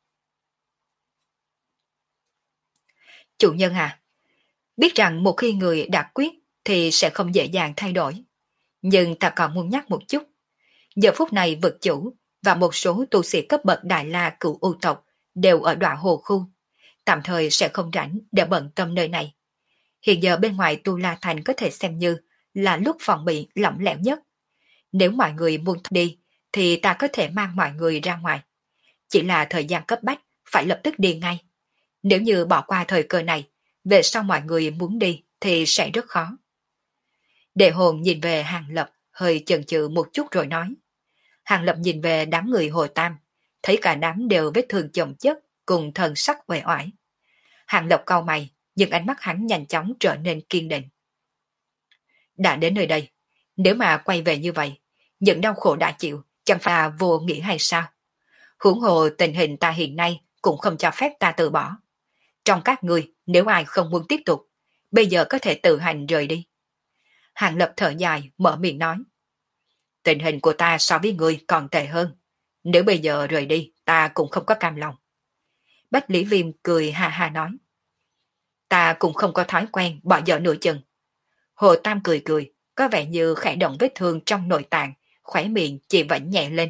Chủ nhân à, biết rằng một khi người đã quyết thì sẽ không dễ dàng thay đổi. Nhưng ta còn muốn nhắc một chút. Giờ phút này vực chủ và một số tu sĩ cấp bậc Đại La Cửu U tộc đều ở Đoạ Hồ khu. Tạm thời sẽ không rảnh để bận tâm nơi này. Hiện giờ bên ngoài Tu La Thành có thể xem như là lúc phòng bị lỏng lẻo nhất. Nếu mọi người muốn đi thì ta có thể mang mọi người ra ngoài. Chỉ là thời gian cấp bách, phải lập tức đi ngay. Nếu như bỏ qua thời cơ này, về sau mọi người muốn đi thì sẽ rất khó. Đệ hồn nhìn về Hàng Lập, hơi chần chừ một chút rồi nói. Hàng Lập nhìn về đám người Hồ Tam, thấy cả đám đều vết thương chồng chất, cùng thần sắc uể oải. Hàng Lập cau mày, nhưng ánh mắt hắn nhanh chóng trở nên kiên định. Đã đến nơi đây, nếu mà quay về như vậy, những đau khổ đã chịu, chẳng phải là vô nghĩa hay sao? Huống hồ tình hình ta hiện nay cũng không cho phép ta từ bỏ. Trong các người, nếu ai không muốn tiếp tục, bây giờ có thể tự hành rời đi. Hàng Lập thở dài, mở miệng nói. Tình hình của ta so với người còn tệ hơn. Nếu bây giờ rời đi, ta cũng không có cam lòng. Bách Lý Viêm cười ha ha nói. Ta cũng không có thói quen bỏ dở nửa chừng. Hồ Tam cười cười, có vẻ như khẽ động vết thương trong nội tạng, khỏe miệng chỉ vẫn nhẹ lên.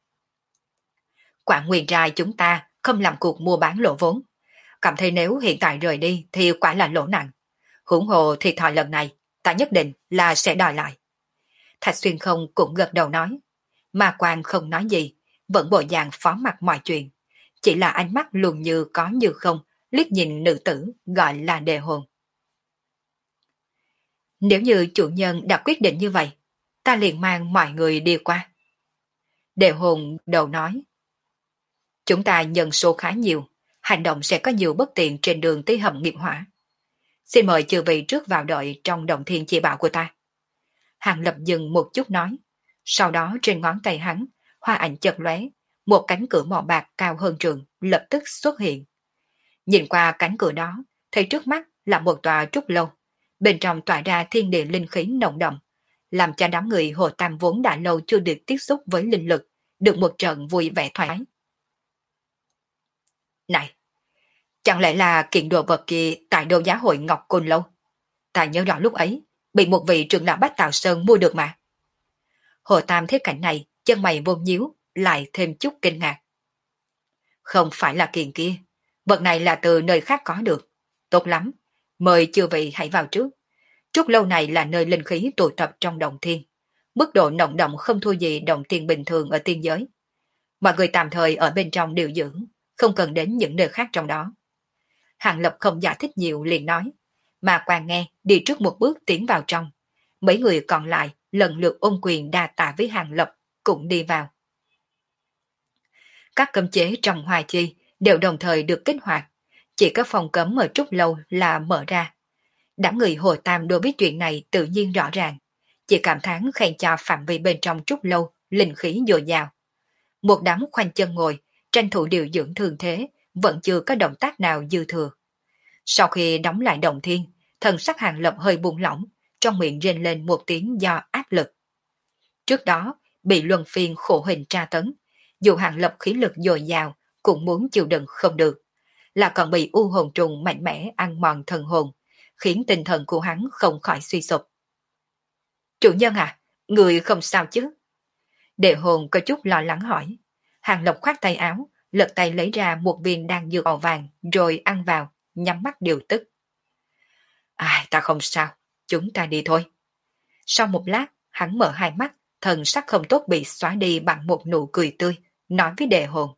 Quảng Nguyên Trai chúng ta không làm cuộc mua bán lỗ vốn. Cảm thấy nếu hiện tại rời đi thì quả là lỗ nặng. Huống hồ thiệt thòi lần này, ta nhất định là sẽ đòi lại. Thạch Xuyên Không cũng gật đầu nói. Mà Quang không nói gì, vẫn bộ dạng phó mặc mọi chuyện. Chỉ là ánh mắt luôn như có như không, liếc nhìn nữ tử gọi là Đề Hồn. Nếu như chủ nhân đã quyết định như vậy, ta liền mang mọi người đi qua. Đề Hồn đầu nói. Chúng ta nhân số khá nhiều, hành động sẽ có nhiều bất tiện trên đường tới hầm nghiệp hỏa. Xin mời chư vị trước vào đợi trong động thiên chỉ bảo của ta. Hàng Lập dừng một chút nói. Sau đó trên ngón tay hắn, hoa ảnh chợt lóe, một cánh cửa màu bạc cao hơn trường lập tức xuất hiện. Nhìn qua cánh cửa đó, thấy trước mắt là một tòa trúc lâu. Bên trong tỏa ra thiên địa linh khí nồng đậm, làm cho đám người Hồ Tam vốn đã lâu chưa được tiếp xúc với linh lực, được một trận vui vẻ thoải. Này, chẳng lẽ là kiện đồ vật kia tại đấu giá hội Ngọc Côn Lâu? Ta nhớ rõ lúc ấy, bị một vị trưởng lão Bách Tào Sơn mua được mà. Hồ Tam thấy cảnh này, chân mày vô nhíu, lại thêm chút kinh ngạc. Không phải là kiện kia, vật này là từ nơi khác có được. Tốt lắm, mời chư vị hãy vào trước. Trúc lâu này là nơi linh khí tụ tập trong động thiên. Mức độ nồng đậm không thua gì động thiên bình thường ở tiên giới. Mọi người tạm thời ở bên trong điều dưỡng, không cần đến những nơi khác trong đó. Hàng Lập không giải thích nhiều liền nói, mà Quang nghe đi trước một bước tiến vào trong. Mấy người còn lại lần lượt ôm quyền đa tạ với Hàng Lập cũng đi vào. Các cấm chế trong Hoa Chi đều đồng thời được kích hoạt, chỉ có phòng cấm ở Trúc lâu là mở ra. Đám người Hồ Tam đối với chuyện này tự nhiên rõ ràng, chỉ cảm thán khen cho phạm vi bên trong Trúc lâu linh khí dồi dào. Một đám khoanh chân ngồi, tranh thủ điều dưỡng thường thế, vẫn chưa có động tác nào dư thừa. Sau khi đóng lại động thiên, thần sắc Hàng Lập hơi buông lỏng, trong miệng rên lên một tiếng do áp lực. Trước đó, bị luân phiên khổ hình tra tấn, dù Hàng Lập khí lực dồi dào, cũng muốn chịu đựng không được, là còn bị u hồn trùng mạnh mẽ ăn mòn thần hồn, khiến tinh thần của hắn không khỏi suy sụp. Chủ nhân à, người không sao chứ? Đệ hồn có chút lo lắng hỏi. Hàng Lập khoát tay áo, lật tay lấy ra một viên đan dược màu vàng rồi ăn vào, nhắm mắt điều tức. Ai, ta không sao, chúng ta đi thôi. Sau một lát, hắn mở hai mắt, thần sắc không tốt bị xóa đi bằng một nụ cười tươi, nói với đệ hồn.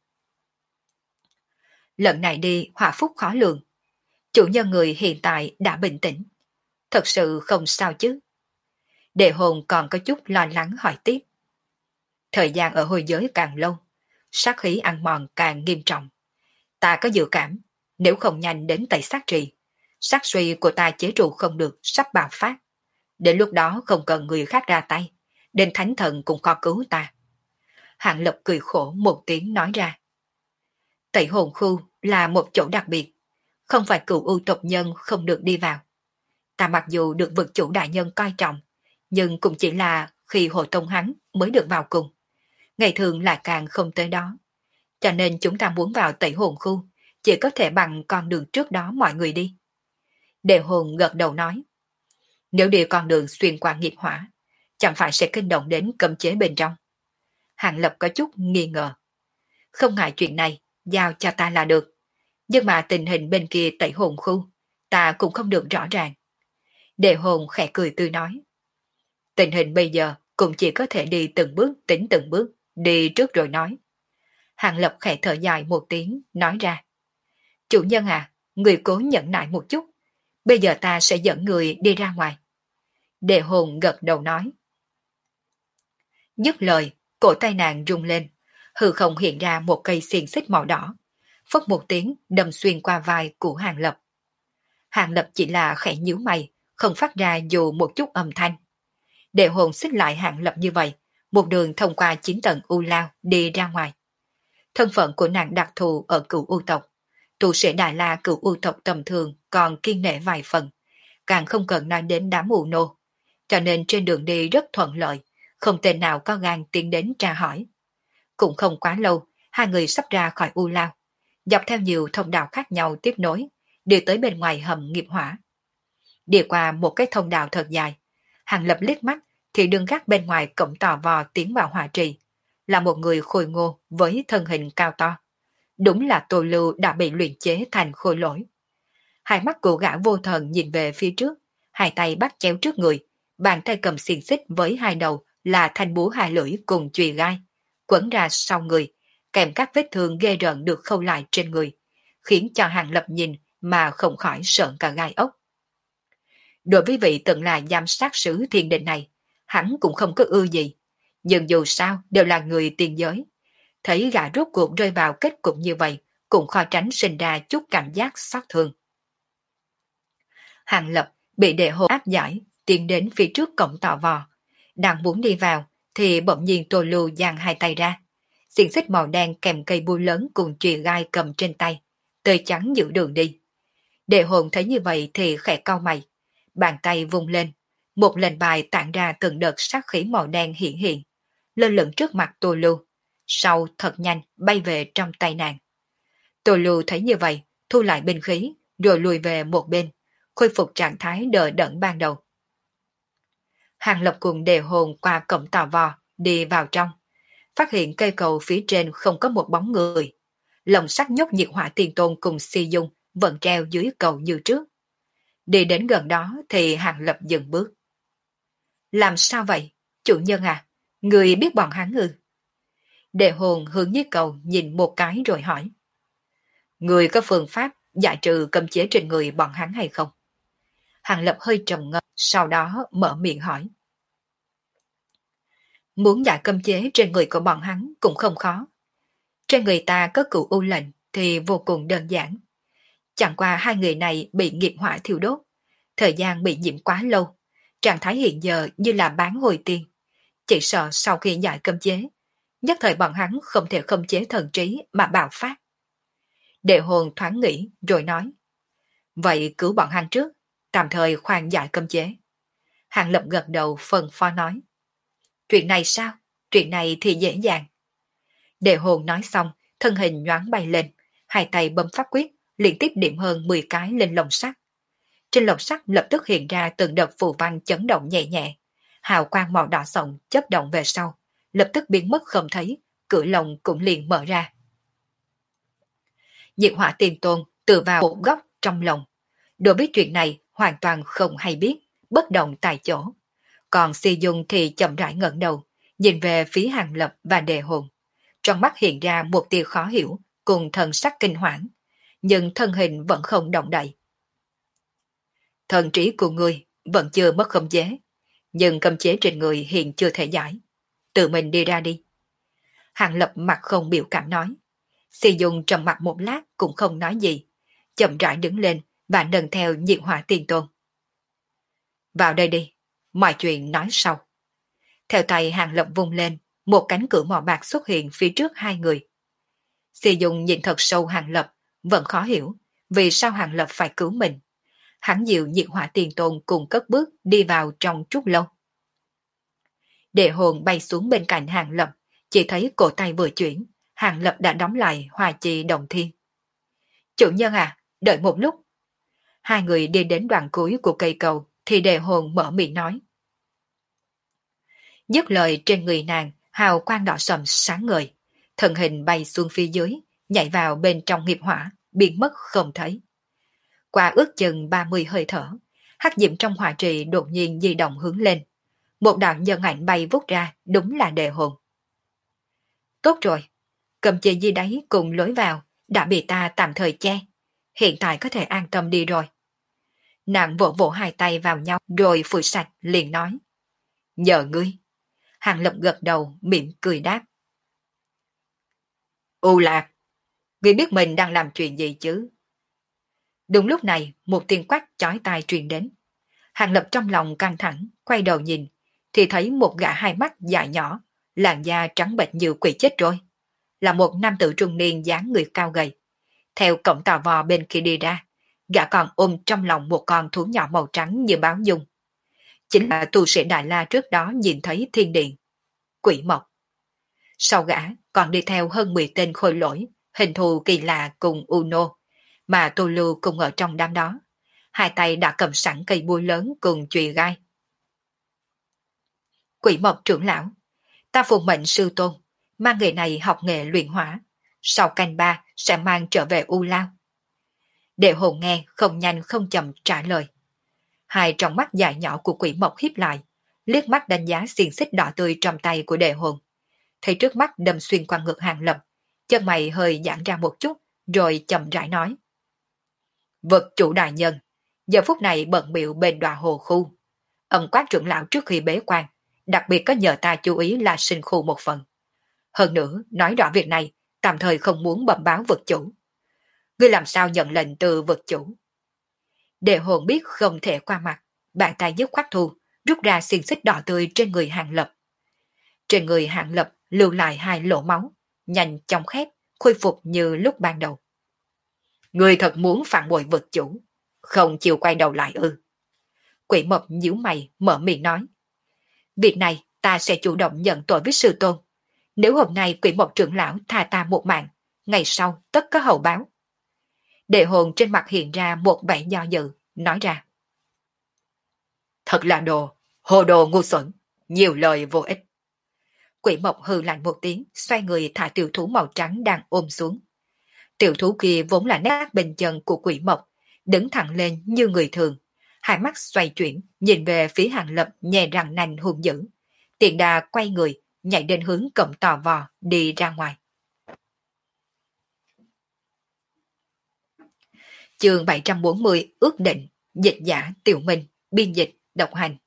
Lần này đi họa phúc khó lường. Chủ nhân người hiện tại đã bình tĩnh. Thật sự không sao chứ? Đệ hồn còn có chút lo lắng hỏi tiếp. Thời gian ở hồi giới càng lâu, sát khí ăn mòn càng nghiêm trọng. Ta có dự cảm, nếu không nhanh đến tẩy sát trì, sát suy của ta chế trụ không được sắp bạo phát. Đến lúc đó không cần người khác ra tay, đến thánh thần cũng khó cứu ta. Hạng Lập cười khổ một tiếng nói ra. Tẩy hồn khu là một chỗ đặc biệt, không phải cựu ưu tộc nhân không được đi vào. Ta mặc dù được vực chủ đại nhân coi trọng, nhưng cũng chỉ là khi hộ tông hắn mới được vào cùng. Ngày thường lại càng không tới đó. Cho nên chúng ta muốn vào tẩy hồn khu, chỉ có thể bằng con đường trước đó mọi người đi. Đệ hồn gật đầu nói. Nếu đi con đường xuyên qua nghiệp hỏa, chẳng phải sẽ kinh động đến cấm chế bên trong. Hàng Lập có chút nghi ngờ. Không ngại chuyện này, giao cho ta là được. Nhưng mà tình hình bên kia tẩy hồn khu, ta cũng không được rõ ràng. Đệ hồn khẽ cười tươi nói. Tình hình bây giờ cũng chỉ có thể đi từng bước tính từng bước. đi trước rồi nói. Hàng Lập khẽ thở dài một tiếng, nói ra. Chủ nhân à, người cố nhẫn nại một chút. Bây giờ ta sẽ dẫn người đi ra ngoài. Đề hồn gật đầu nói. Dứt lời, cổ tay nàng rung lên. Hư không hiện ra một cây xiềng xích màu đỏ. Phất một tiếng đâm xuyên qua vai của Hàng Lập. Hàng Lập chỉ là khẽ nhíu mày, không phát ra dù một chút âm thanh. Đề hồn xích lại Hàng Lập như vậy, một đường thông qua 9 tầng u lao đi ra ngoài. Thân phận của nàng đặc thù ở cửu u tộc. Tu sĩ Đại La cửu u tộc tầm thường còn kiên nể vài phần, càng không cần nói đến đám u nô. Cho nên trên đường đi rất thuận lợi, không tên nào có gan tiến đến tra hỏi. Cũng không quá lâu, hai người sắp ra khỏi u lao, dọc theo nhiều thông đạo khác nhau tiếp nối, đi tới bên ngoài hầm nghiệp hỏa. Đi qua một cái thông đạo thật dài, Hàng Lập liếc mắt thì đường gác bên ngoài cổng tò vò tiến vào hỏa trì, là một người khôi ngô với thân hình cao to. Đúng là Tô Lưu đã bị luyện chế thành khôi lỗi. Hai mắt của gã vô thần nhìn về phía trước, hai tay bắt chéo trước người, bàn tay cầm xiềng xích với hai đầu là thanh búa hai lưỡi cùng chùy gai, quấn ra sau người, kèm các vết thương ghê rợn được khâu lại trên người, khiến cho Hàng Lập nhìn mà không khỏi sợn cả gai ốc. Đối với vị từng là giám sát sứ thiên đình này, hắn cũng không có ưa gì, nhưng dù sao đều là người tiên giới. Thấy gã rốt cuộc rơi vào kết cục như vậy, cũng khó tránh sinh ra chút cảm giác xót thương. Hàng Lập bị đệ hồ áp giải, tiến đến phía trước cổng tò vò. Đang muốn đi vào, thì bỗng nhiên Tô Lưu giang hai tay ra. Xiềng xích màu đen kèm cây búa lớn cùng chùy gai cầm trên tay, tơi trắng giữ đường đi. Đệ hồn thấy như vậy thì khẽ cau mày. Bàn tay vung lên, một lệnh bài tản ra từng đợt sát khí màu đen hiện hiện, lơ lửng trước mặt Tô Lưu. Sau thật nhanh bay về trong tay nàng. Tô Lưu thấy như vậy, thu lại binh khí, rồi lùi về một bên, khôi phục trạng thái đờ đẫn ban đầu. Hàng Lập cùng đề hồn qua cổng tò vò, đi vào trong, phát hiện cây cầu phía trên không có một bóng người. Lồng sắt nhốt nhiệt hỏa tiền tôn cùng Si Dung vẫn treo dưới cầu như trước. Đi đến gần đó thì Hàng Lập dừng bước. Làm sao vậy? Chủ nhân à, người biết bọn hắn ư? Đề hồn hướng dưới cầu nhìn một cái rồi hỏi. Người có phương pháp giải trừ cấm chế trên người bọn hắn hay không? Hàng Lập hơi trầm ngâm, sau đó mở miệng hỏi. Muốn giải cấm chế trên người của bọn hắn cũng không khó. Trên người ta có cửu u lệnh thì vô cùng đơn giản. Chẳng qua hai người này bị nghiệp hỏa thiêu đốt, thời gian bị nhiễm quá lâu, trạng thái hiện giờ như là bán hồi tiên. Chỉ sợ sau khi giải cấm chế, nhất thời bọn hắn không thể khống chế thần trí mà bạo phát. Đệ hồn thoáng nghĩ rồi nói. Vậy cứu bọn hắn trước, tạm thời khoan giải cấm chế. Hàng Lập gật đầu phân phó nói. Chuyện này sao? Chuyện này thì dễ dàng. Đệ hồn nói xong, thân hình nhoáng bay lên, hai tay bấm pháp quyết, liên tiếp điểm hơn 10 cái lên lồng sắt. Trên lồng sắt lập tức hiện ra từng đợt phù văn chấn động nhẹ nhẹ, hào quang màu đỏ sậm chớp động về sau, lập tức biến mất không thấy, cửa lồng cũng liền mở ra. Diệt hỏa tiền tôn từ vào một góc trong lồng. Đối với chuyện này hoàn toàn không hay biết, bất động tại chỗ. Còn Si Dung thì chậm rãi ngẩng đầu, nhìn về phía Hàng Lập và Đề hồn. Trong mắt hiện ra một tia khó hiểu, cùng thần sắc kinh hoảng, nhưng thân hình vẫn không động đậy. Thần trí của ngươi vẫn chưa mất khống chế, nhưng cấm chế trên người hiện chưa thể giải. Tự mình đi ra đi. Hàng Lập mặt không biểu cảm nói. Si Dung trầm mặt một lát cũng không nói gì, chậm rãi đứng lên và nâng theo nhiệt hỏa tiền tôn. Vào đây đi, mọi chuyện nói sau. Theo tay Hàng Lập vung lên, một cánh cửa màu bạc xuất hiện phía trước hai người. Si Dung nhìn thật sâu Hàng Lập, vẫn khó hiểu vì sao Hàng Lập phải cứu mình. Hắn dịu nhiệt hỏa tiền tôn cùng cất bước đi vào trong trúc lâu. Đệ hồn bay xuống bên cạnh Hàng Lập, chỉ thấy cổ tay vừa chuyển, Hàng Lập đã đóng lại hòa trì đồng thiên. Chủ nhân à, đợi một lúc. Hai người đi đến đoạn cuối của cây cầu thì đệ hồn mở miệng nói. Dứt lời trên người nàng, hào quang đỏ sầm sáng ngời, thân hình bay xuống phía dưới, nhảy vào bên trong nghiệp hỏa, biến mất không thấy. Qua ước chừng 30 hơi thở, hắc diệm trong hỏa trì đột nhiên di động hướng lên. Một đạo nhân ảnh bay vút ra, đúng là đệ hồn. Tốt rồi, cầm chì gì đấy cùng lối vào, đã bị ta tạm thời che. Hiện tại có thể an tâm đi rồi. Nàng vỗ vỗ hai tay vào nhau rồi phủi sạch liền nói. Nhờ ngươi. Hàng Lập gật đầu mỉm cười đáp. U Lạc, ngươi biết mình đang làm chuyện gì chứ? Đúng lúc này một tiếng quát chói tai truyền đến. Hàng Lập trong lòng căng thẳng, quay đầu nhìn, thì thấy một gã hai mắt dài nhỏ, làn da trắng bệch như quỷ chết rồi. Là một nam tử trung niên dáng người cao gầy. Theo cổng tò vò bên kia đi ra, gã còn ôm trong lòng một con thú nhỏ màu trắng như báo dung. Chính là tu sĩ Đại La trước đó nhìn thấy thiên điện. Quỷ Mộc. Sau gã còn đi theo hơn 10 tên khôi lỗi, hình thù kỳ lạ cùng Uno, mà Tô Lưu cùng ở trong đám đó. Hai tay đã cầm sẵn cây búa lớn cùng chùy gai. Quỷ Mộc trưởng lão, ta phụ mệnh sư tôn, mang người này học nghệ luyện hỏa, sau canh ba sẽ mang trở về U Lao. Đệ hồn nghe không nhanh không chậm trả lời. Hai trong mắt dài nhỏ của Quỷ Mộc híp lại, liếc mắt đánh giá xiềng xích đỏ tươi trong tay của đệ hồn. Thấy trước mắt đâm xuyên qua ngực Hàng Lập, chân mày hơi giãn ra một chút, rồi chậm rãi nói. Vật chủ đại nhân, giờ phút này bận bịu bên Đoà Hồ Khu. Ẩn Quát trưởng lão trước khi bế quan, đặc biệt có nhờ ta chú ý là sinh khu một phần. Hơn nữa, nói rõ việc này, tạm thời không muốn bẩm báo vật chủ. Ngươi làm sao nhận lệnh từ vật chủ? Đệ hồn biết không thể qua mặt, bàn tay dứt khoát thu, rút ra xiềng xích đỏ tươi trên người Hàng Lập. Trên người Hàng Lập lưu lại hai lỗ máu, nhanh chóng khép, khôi phục như lúc ban đầu. Ngươi thật muốn phản bội vật chủ, không chịu quay đầu lại ư? Quỷ Mộc nhíu mày, mở miệng nói. Việc này ta sẽ chủ động nhận tội với sư tôn. Nếu hôm nay Quỷ Mộc trưởng lão tha ta một mạng, ngày sau tất có hậu báo. Đệ hồn trên mặt hiện ra một vẻ do dự, nói ra. Thật là hồ đồ ngu xuẩn, nhiều lời vô ích. Quỷ Mộc hừ lạnh một tiếng, xoay người thả tiểu thú màu trắng đang ôm xuống. Tiểu thú kia vốn là nét bên chân của Quỷ Mộc, đứng thẳng lên như người thường, hai mắt xoay chuyển, nhìn về phía Hàng Lập nhè răng nanh hung dữ. Tiện đà quay người, nhảy đến hướng cổng tò vò, đi ra ngoài. Chương 740 ước định, dịch giả Tiểu Minh, biên dịch, độc hành.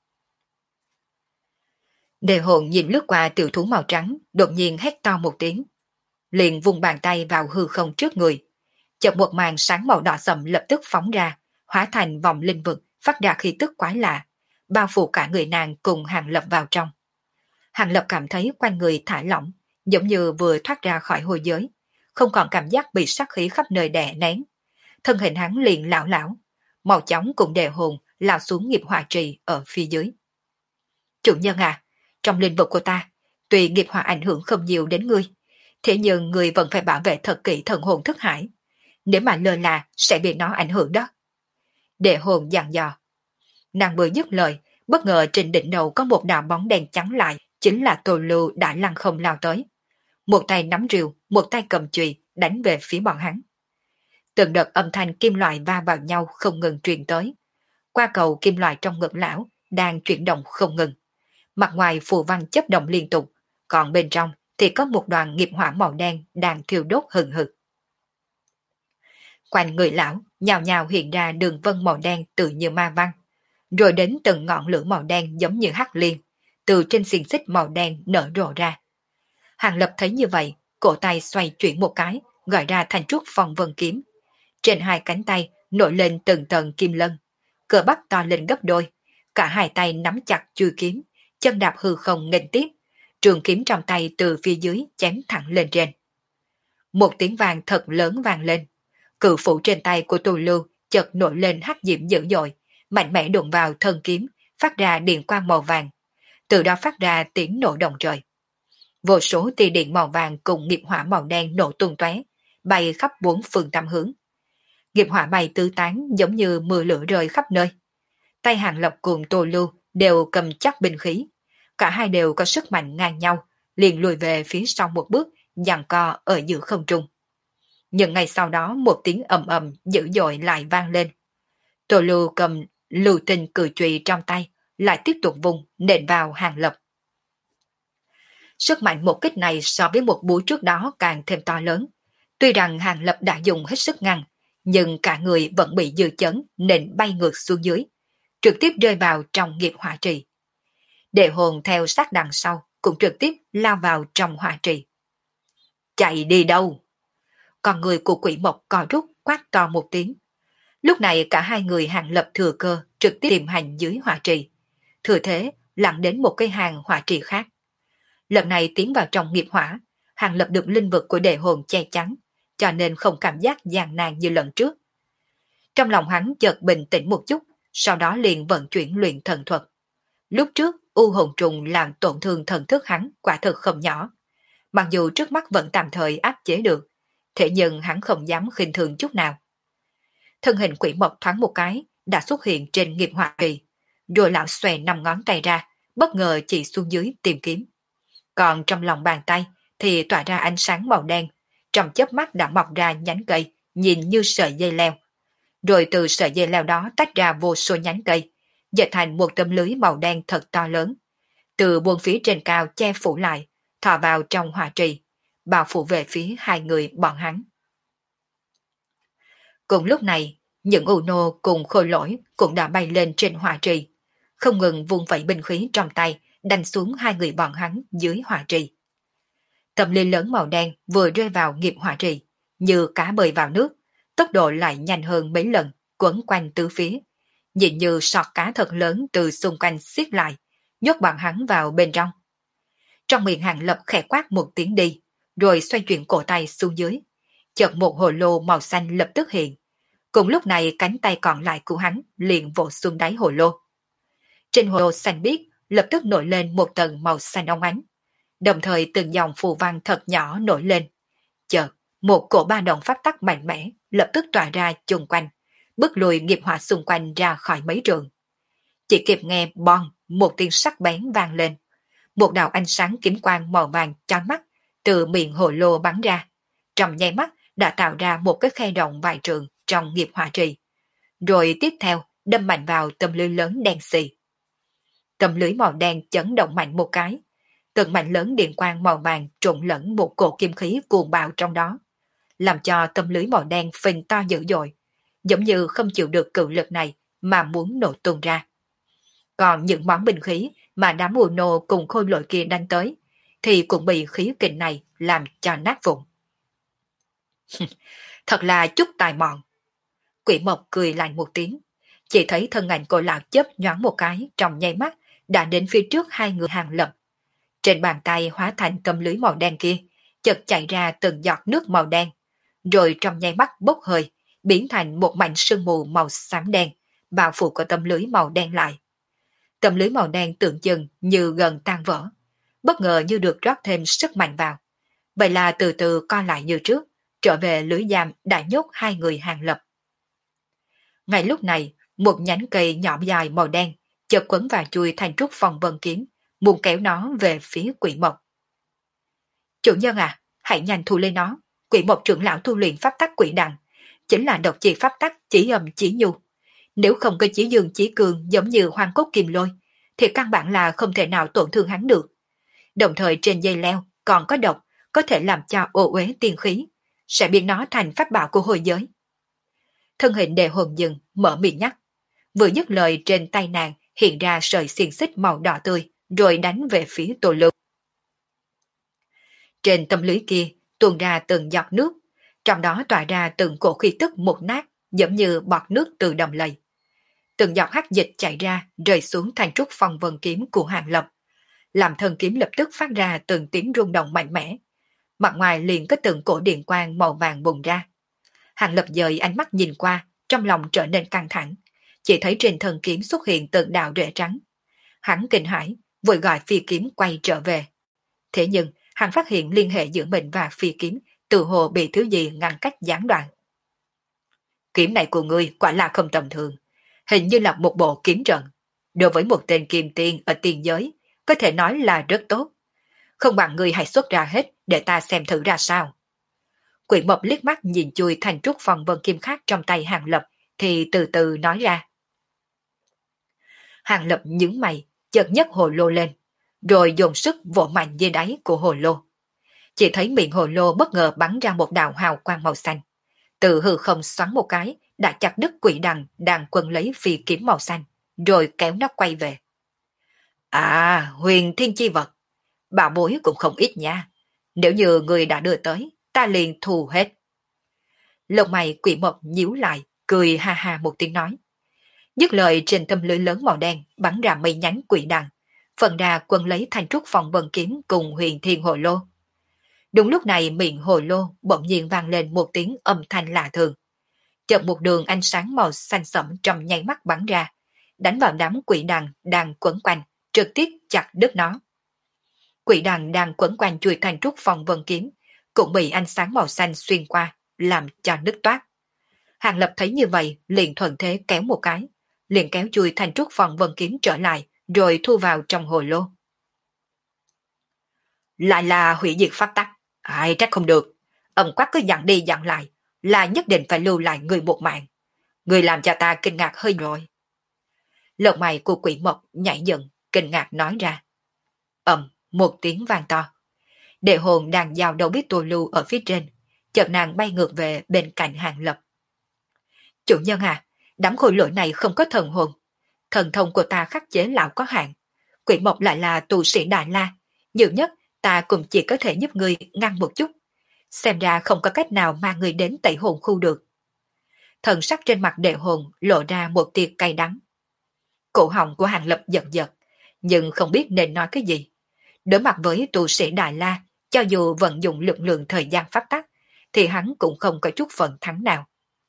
Đề hồn nhìn lướt qua tiểu thú màu trắng, đột nhiên hét to một tiếng. Liền vùng bàn tay vào hư không trước người. Chợt một màn sáng màu đỏ sậm lập tức phóng ra, hóa thành vòng linh vực, phát ra khí tức quái lạ, bao phủ cả người nàng cùng Hàng Lập vào trong. Hàng Lập cảm thấy quanh người thả lỏng, giống như vừa thoát ra khỏi hồi giới, không còn cảm giác bị sát khí khắp nơi đè nén. Thân hình hắn liền lảo đảo, màu chóng cùng đề hồn lao xuống nghiệp hỏa trì ở phía dưới. Chủ nhân à, trong linh vực của ta, tuy nghiệp hỏa ảnh hưởng không nhiều đến ngươi, thế nhưng ngươi vẫn phải bảo vệ thật kỹ thần hồn thức hải. Nếu mà lơ là sẽ bị nó ảnh hưởng đó. Đệ hồn dặn dò. Nàng vừa dứt lời, bất ngờ trên đỉnh đầu có một đạo bóng đèn trắng lại, chính là Tô Lưu đã lăng không lao tới. Một tay nắm rìu, một tay cầm chùy đánh về phía bọn hắn. Từng đợt âm thanh kim loại va vào nhau không ngừng truyền tới. Qua cầu kim loại trong ngực lão đang chuyển động không ngừng. Mặt ngoài phù văn chấp động liên tục, còn bên trong thì có một đoàn nghiệp hỏa màu đen đang thiêu đốt hừng hực. Quanh người lão, nhào nhào hiện ra đường vân màu đen tự như ma văn, rồi đến từng ngọn lửa màu đen giống như hắc liên, từ trên xiềng xích màu đen nở rộ ra. Hàng Lập thấy như vậy, cổ tay xoay chuyển một cái, gọi ra thành trúc phong vân kiếm. Trên hai cánh tay nổi lên từng tầng kim lân, cơ bắp to lên gấp đôi, cả hai tay nắm chặt chui kiếm, chân đạp hư không nghênh tiếp, trường kiếm trong tay từ phía dưới chém thẳng lên trên. Một tiếng vang thật lớn vang lên, cự phủ trên tay của Tô Lưu chợt nổi lên hắc diễm dữ dội, mạnh mẽ đụng vào thân kiếm, phát ra điện quang màu vàng, từ đó phát ra tiếng nổ động trời. Vô số tia điện màu vàng cùng nghiệp hỏa màu đen nổ tung tóe, bay khắp bốn phương tám hướng. Nghiệp hỏa bay tứ tán giống như mưa lửa rơi khắp nơi. Tay Hàng Lập cùng Tô Lưu đều cầm chắc binh khí, cả hai đều có sức mạnh ngang nhau, liền lùi về phía sau một bước, giằng co ở giữa không trung. Nhưng ngay sau đó một tiếng ầm ầm dữ dội lại vang lên. Tô Lưu cầm lưu tinh cử chùy trong tay, lại tiếp tục vùng nện vào Hàng Lập. Sức mạnh một kích này so với một búa trước đó càng thêm to lớn. Tuy rằng Hàng Lập đã dùng hết sức ngăn, nhưng cả người vẫn bị dư chấn nên bay ngược xuống dưới, trực tiếp rơi vào trong nghiệp hỏa trì. Đệ hồn theo sát đằng sau cũng trực tiếp lao vào trong hỏa trì. Chạy đi đâu? Còn người của quỷ mộc co rút quát to một tiếng. Lúc này cả hai người Hàng Lập thừa cơ trực tiếp tìm hành dưới hỏa trì. Thừa thế lặn đến một cái hàng hỏa trì khác. Lần này tiến vào trong nghiệp hỏa, Hàng Lập được linh vực của đệ hồn che chắn, cho nên không cảm giác gian nan như lần trước. Trong lòng hắn chợt bình tĩnh một chút, sau đó liền vận chuyển luyện thần thuật. Lúc trước, u hồn trùng làm tổn thương thần thức hắn quả thực không nhỏ. Mặc dù trước mắt vẫn tạm thời áp chế được, thế nhưng hắn không dám khinh thường chút nào. Thân hình quỷ mộc thoáng một cái, đã xuất hiện trên nghiệp hỏa trì, rồi lão xòe 5 ngón tay ra, bất ngờ chỉ xuống dưới tìm kiếm. Còn trong lòng bàn tay thì tỏa ra ánh sáng màu đen, trong chớp mắt đã mọc ra nhánh cây, nhìn như sợi dây leo. Rồi từ sợi dây leo đó tách ra vô số nhánh cây, dệt thành một tấm lưới màu đen thật to lớn. Từ buông phía trên cao che phủ lại, thò vào trong hỏa trì, bao phủ về phía hai người bọn hắn. Cùng lúc này, những u nô cùng khôi lỗi cũng đã bay lên trên hỏa trì, không ngừng vung vẩy binh khí trong tay, đánh xuống hai người bọn hắn dưới hỏa trì. Tầm ly lớn màu đen vừa rơi vào nghiệp hỏa trì, như cá bơi vào nước, tốc độ lại nhanh hơn mấy lần, quấn quanh tứ phía. Nhìn như sọt cá thật lớn từ xung quanh xiết lại, nhốt bọn hắn vào bên trong. Trong miệng Hàng Lập khẽ quát một tiếng đi, rồi xoay chuyển cổ tay xuống dưới. Chợt một hồ lô màu xanh lập tức hiện. Cùng lúc này cánh tay còn lại của hắn liền vỗ xuống đáy hồ lô. Trên hồ lô xanh biếc lập tức nổi lên một tầng màu xanh óng ánh. Đồng thời từng dòng phù văn thật nhỏ nổi lên. Chợt, một cổ ba động phát tắc mạnh mẽ lập tức tỏa ra chung quanh, bức lùi nghiệp hỏa xung quanh ra khỏi mấy trường. Chỉ kịp nghe bon một tiếng sắc bén vang lên. Một đạo ánh sáng kiếm quang màu vàng chói mắt từ miệng hồ lô bắn ra. Trong nháy mắt đã tạo ra một cái khe động vài trường trong nghiệp hỏa trì. Rồi tiếp theo đâm mạnh vào tấm lưới lớn đen xì. Tấm lưới màu đen chấn động mạnh một cái. Từng mảnh lớn điện quang màu vàng trộn lẫn một cổ kim khí cuồng bạo trong đó, làm cho tấm lưới màu đen phình to dữ dội, giống như không chịu được cự lực này mà muốn nổ tung ra. Còn những món binh khí mà đám mù nô cùng khôi lội kia đánh tới, thì cũng bị khí kình này làm cho nát vụn. Thật là chút tài mọn. Quỷ mộc cười lạnh một tiếng, chỉ thấy thân ảnh của lão chớp nhoáng một cái trong nháy mắt đã đến phía trước hai người Hàng Lập. Trên bàn tay hóa thành tấm lưới màu đen kia, chợt chảy ra từng giọt nước màu đen, rồi trong nháy mắt bốc hơi, biến thành một mảnh sương mù màu xám đen, bao phủ của tấm lưới màu đen lại. Tấm lưới màu đen tưởng chừng như gần tan vỡ, bất ngờ như được rót thêm sức mạnh vào. Vậy là từ từ co lại như trước, trở về lưới giam đã nhốt hai người Hàng Lập. Ngay lúc này, một nhánh cây nhỏ dài màu đen chợt quấn và chui thành trúc phong vân kiếm, muốn kéo nó về phía quỷ mộc. Chủ nhân à, hãy nhanh thu lên nó. Quỷ mộc trưởng lão tu luyện pháp tắc quỷ đằng, chính là độc chỉ pháp tắc chỉ âm chỉ nhu. Nếu không có chí dương chí cường giống như hoang cốt kim lôi, thì căn bản là không thể nào tổn thương hắn được. Đồng thời trên dây leo còn có độc, có thể làm cho ô uế tiên khí, sẽ biến nó thành pháp bảo của hồi giới. Thân hình Đề Hồn dừng, mở miệng nhắc. Vừa dứt lời trên tay nàng hiện ra sợi xiềng xích màu đỏ tươi, rồi đánh về phía Tô Lưu. Trên tấm lưới kia tuôn ra từng giọt nước, trong đó tỏa ra từng cổ khí tức một nát, giống như bọt nước từ đầm lầy. Từng giọt hắc dịch chảy ra, rơi xuống thành trúc phong vân kiếm của Hàng Lập, làm thân kiếm lập tức phát ra từng tiếng rung động mạnh mẽ. Mặt ngoài liền có từng cổ điện quang màu vàng bùng ra. Hàng Lập dời ánh mắt nhìn qua, trong lòng trở nên căng thẳng, chỉ thấy trên thân kiếm xuất hiện từng đạo rễ trắng. Hắn kinh hãi, vội gọi phi kiếm quay trở về. Thế nhưng, hắn phát hiện liên hệ giữa mình và phi kiếm tự hồ bị thứ gì ngăn cách gián đoạn. Kiếm này của ngươi quả là không tầm thường, hình như là một bộ kiếm trận. Đối với một tên kim tiên ở tiên giới, có thể nói là rất tốt. Không bằng ngươi hãy xuất ra hết để ta xem thử ra sao. Quỷ mộc liếc mắt nhìn chui thành trúc phong vân kim khác trong tay Hàng Lập, thì từ từ nói ra. Hàng Lập nhướng mày, chợt nhấc hồ lô lên, rồi dồn sức vỗ mạnh dưới đáy của hồ lô. Chỉ thấy miệng hồ lô bất ngờ bắn ra một đạo hào quang màu xanh. Từ hư không xoắn một cái, đã chặt đứt quỷ đằng đang quấn lấy phi kiếm màu xanh, rồi kéo nó quay về. À, huyền thiên chi vật. Bảo bối cũng không ít nha. Nếu như người đã đưa tới, ta liền thu hết. Lông mày quỷ mộc nhíu lại, cười ha ha một tiếng nói. Dứt lời trên tâm lưới lớn màu đen bắn ra mây nhánh quỷ đằng, phần đà quân lấy thanh trúc phòng vân kiếm cùng huyền thiên hồ lô. Đúng lúc này miệng hồ lô bỗng nhiên vang lên một tiếng âm thanh lạ thường. Chợt một đường ánh sáng màu xanh sẫm trong nháy mắt bắn ra, đánh vào đám quỷ đằng đang quấn quanh, trực tiếp chặt đứt nó. Quỷ đằng đang quấn quanh chuôi thanh trúc phòng vân kiếm, cũng bị ánh sáng màu xanh xuyên qua, làm cho nứt toát. Hàng Lập thấy như vậy, liền thuận thế kéo một cái, liền kéo chuôi thanh trúc phòng vân kiếm trở lại, rồi thu vào trong hồ lô. Lại là hủy diệt pháp tắc, ai trách không được. Ông quát cứ dặn đi dặn lại, là nhất định phải lưu lại người một mạng. Người làm cho ta kinh ngạc hơi rồi. Lông mày của quỷ mộc nhảy dựng, kinh ngạc nói ra. Một tiếng vang to. Đệ hồn đang giao đâu biết tô lưu ở phía trên, chợt nàng bay ngược về bên cạnh Hàng Lập. Chủ nhân à, đám khôi lỗi này không có thần hồn. Thần thông của ta khắc chế lão có hạn. Quỷ mộc lại là tu sĩ Đại La. Nhiều nhất, ta cũng chỉ có thể giúp người ngăn một chút. Xem ra không có cách nào mà người đến tẩy hồn khu được. Thần sắc trên mặt đệ hồn lộ ra một tia cay đắng. Cổ họng của Hàng Lập giật giật, nhưng không biết nên nói cái gì. Đối mặt với tu sĩ Đại La, cho dù vận dụng lực lượng thời gian pháp tắc, thì hắn cũng không có chút phần thắng nào.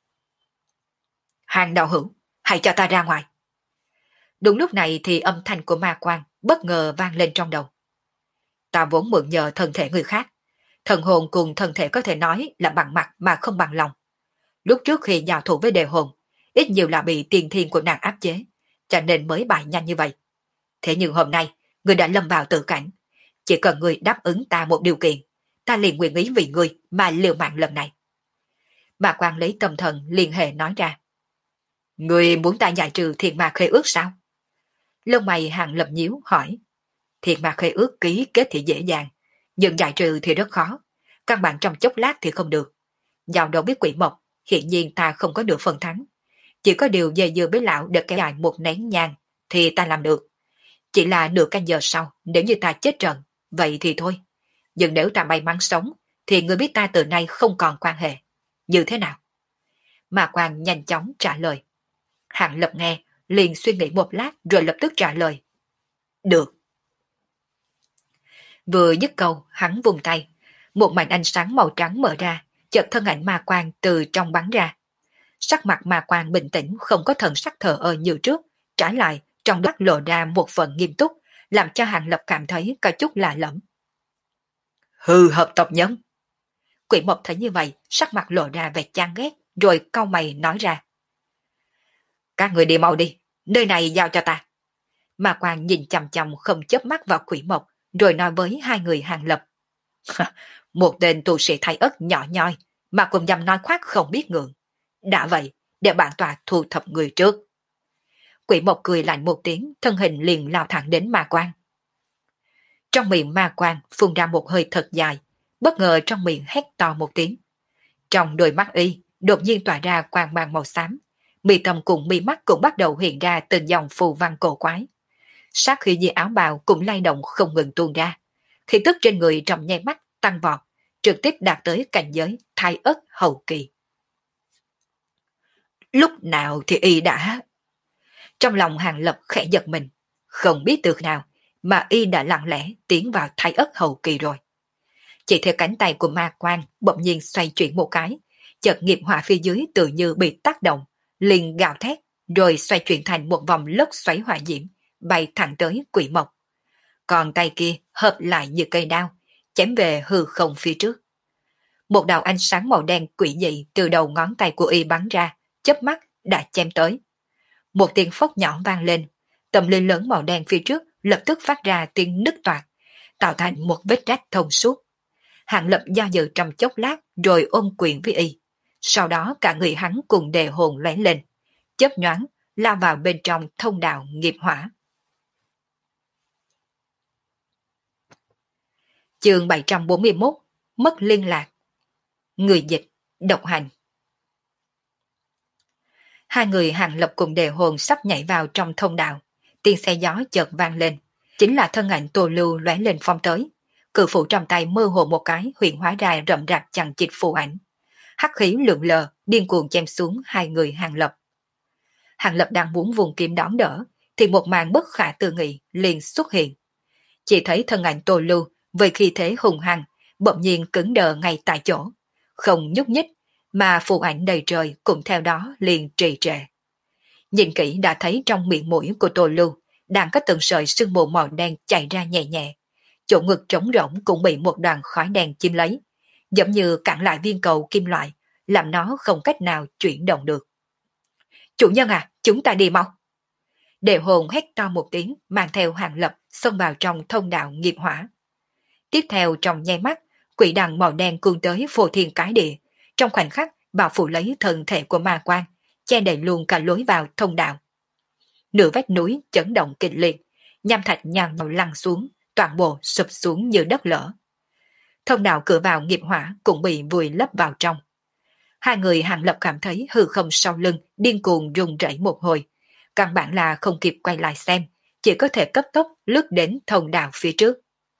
Hàng đạo hữu, hãy cho ta ra ngoài. Đúng lúc này thì âm thanh của ma quan bất ngờ vang lên trong đầu. Ta vốn mượn nhờ thân thể người khác. Thần hồn cùng thân thể có thể nói là bằng mặt mà không bằng lòng. Lúc trước khi giao thủ với đề hồn, ít nhiều là bị tiền thiên của nàng áp chế, cho nên mới bại nhanh như vậy. Thế nhưng hôm nay, người đã lâm vào tự cảnh. Chỉ cần người đáp ứng ta một điều kiện, ta liền nguyện ý vì người mà liều mạng lần này. Bà quan lấy tâm thần liên hệ nói ra. Người muốn ta giải trừ thiện ma khế ước sao? Lông mày Hàng Lập nhíu hỏi. Thiện ma khế ước ký kết thì dễ dàng, nhưng giải trừ thì rất khó. Căn bản trong chốc lát thì không được. Giao đâu biết quỷ mộc, hiện nhiên ta không có được phần thắng. Chỉ có điều dây dưa với lão để kéo dài một nén nhang thì ta làm được. Chỉ là nửa canh giờ sau, nếu như ta chết trận, vậy thì thôi. Nhưng nếu ta may mắn sống, thì người biết ta từ nay không còn quan hệ. Như thế nào? Mà Quang nhanh chóng trả lời. Hàng Lập nghe, liền suy nghĩ một lát rồi lập tức trả lời. Được. Vừa dứt câu, hắn vùng tay. Một mảnh ánh sáng màu trắng mở ra, chợt thân ảnh ma quang từ trong bắn ra. Sắc mặt ma quang bình tĩnh, không có thần sắc thờ ơ như trước. Trái lại, trong mắt lộ ra một phần nghiêm túc, làm cho Hàng Lập cảm thấy có chút lạ lẫm. Hư hợp tộc nhân. Quỷ mộc thấy như vậy, sắc mặt lộ ra vẻ chán ghét, rồi cau mày nói ra. Các người đi mau đi, nơi này giao cho ta. Ma quang nhìn chằm chằm không chớp mắt vào quỷ mộc, rồi nói với hai người Hàng Lập. Một tên tu sĩ thay ất nhỏ nhoi, mà cùng dám nói khoác không biết ngượng. Đã vậy, để bản tòa thu thập người trước. Quỷ mộc cười lạnh một tiếng, thân hình liền lao thẳng đến ma quang. Trong miệng ma quang phun ra một hơi thật dài, bất ngờ trong miệng hét to một tiếng. Trong đôi mắt y, đột nhiên tỏa ra quang mang màu xám, mi tâm cùng mi mắt cũng bắt đầu hiện ra từng dòng phù văn cổ quái. Sát khí dưới áo bào cũng lay động không ngừng tuôn ra, khí tức trên người trong nháy mắt tăng vọt, trực tiếp đạt tới cảnh giới thái ất hậu kỳ. Lúc nào thì y đã... Trong lòng Hàng Lập khẽ giật mình, không biết từ nào mà y đã lặng lẽ tiến vào thái ất hậu kỳ rồi. Chỉ theo cánh tay của ma quan bỗng nhiên xoay chuyển một cái, chợt nghiệp hỏa phía dưới tự như bị tác động, liền gào thét, rồi xoay chuyển thành một vòng lốc xoáy hỏa diễm, bay thẳng tới quỷ mộc. Còn tay kia hợp lại như cây đao, chém về hư không phía trước. Một đạo ánh sáng màu đen quỷ dị từ đầu ngón tay của y bắn ra, chớp mắt đã chém tới. Một tiếng phốc nhỏ vang lên, tầm linh lớn màu đen phía trước lập tức phát ra tiếng nứt toạc, tạo thành một vết rách thông suốt. Hàng Lập do dự trong chốc lát rồi ôm quyền với y. Sau đó cả người hắn cùng đề hồn lóe lên, chớp nhoáng lao vào bên trong thông đạo nghiệp hỏa. Chương 741, mất liên lạc. Người dịch, độc hành. Hai người Hàng Lập cùng Đề Hồn sắp nhảy vào trong thông đạo. Tiếng xe gió chợt vang lên. Chính là thân ảnh Tô Lưu lóe lên phong tới. Cự phủ trong tay mơ hồ một cái hiện hóa ra rậm rạp chằng chịt phù ảnh. Hắc khí lượn lờ, điên cuồng chém xuống hai người Hàng Lập. Hàng Lập đang muốn vùng kiếm đón đỡ, thì một màn bất khả tư nghị liền xuất hiện. Chỉ thấy thân ảnh Tô Lưu với khí thế hùng hăng, bỗng nhiên cứng đờ ngay tại chỗ, không nhúc nhích, mà phù ảnh đầy trời cũng theo đó liền trì trệ. Nhìn kỹ đã thấy trong miệng mũi của Tô Lưu đang có từng sợi sương mù màu đen chạy ra nhẹ nhẹ, chỗ ngực trống rỗng cũng bị một đoàn khói đen chiếm lấy, giống như cản lại viên cầu kim loại, làm nó không cách nào chuyển động được. Chủ nhân à, chúng ta đi mau. Đệ hồn hét to một tiếng, mang theo Hàng Lập xông vào trong thông đạo nghiệp hỏa. Tiếp theo trong nháy mắt, quỷ đằng màu đen cuốn tới phô thiên cái địa, trong khoảnh khắc bao phủ lấy thân thể của ma quan, che đậy luôn cả lối vào thông đạo. Nửa vách núi chấn động kịch liệt, nham thạch nhào nhào lăn xuống, toàn bộ sụp xuống như đất lở. Thông đạo cửa vào nghiệp hỏa cũng bị vùi lấp vào trong. Hai người Hàng Lập cảm thấy hư không sau lưng điên cuồng rung rẩy một hồi, căn bản là không kịp quay lại xem, chỉ có thể cấp tốc lướt đến thông đạo phía trước.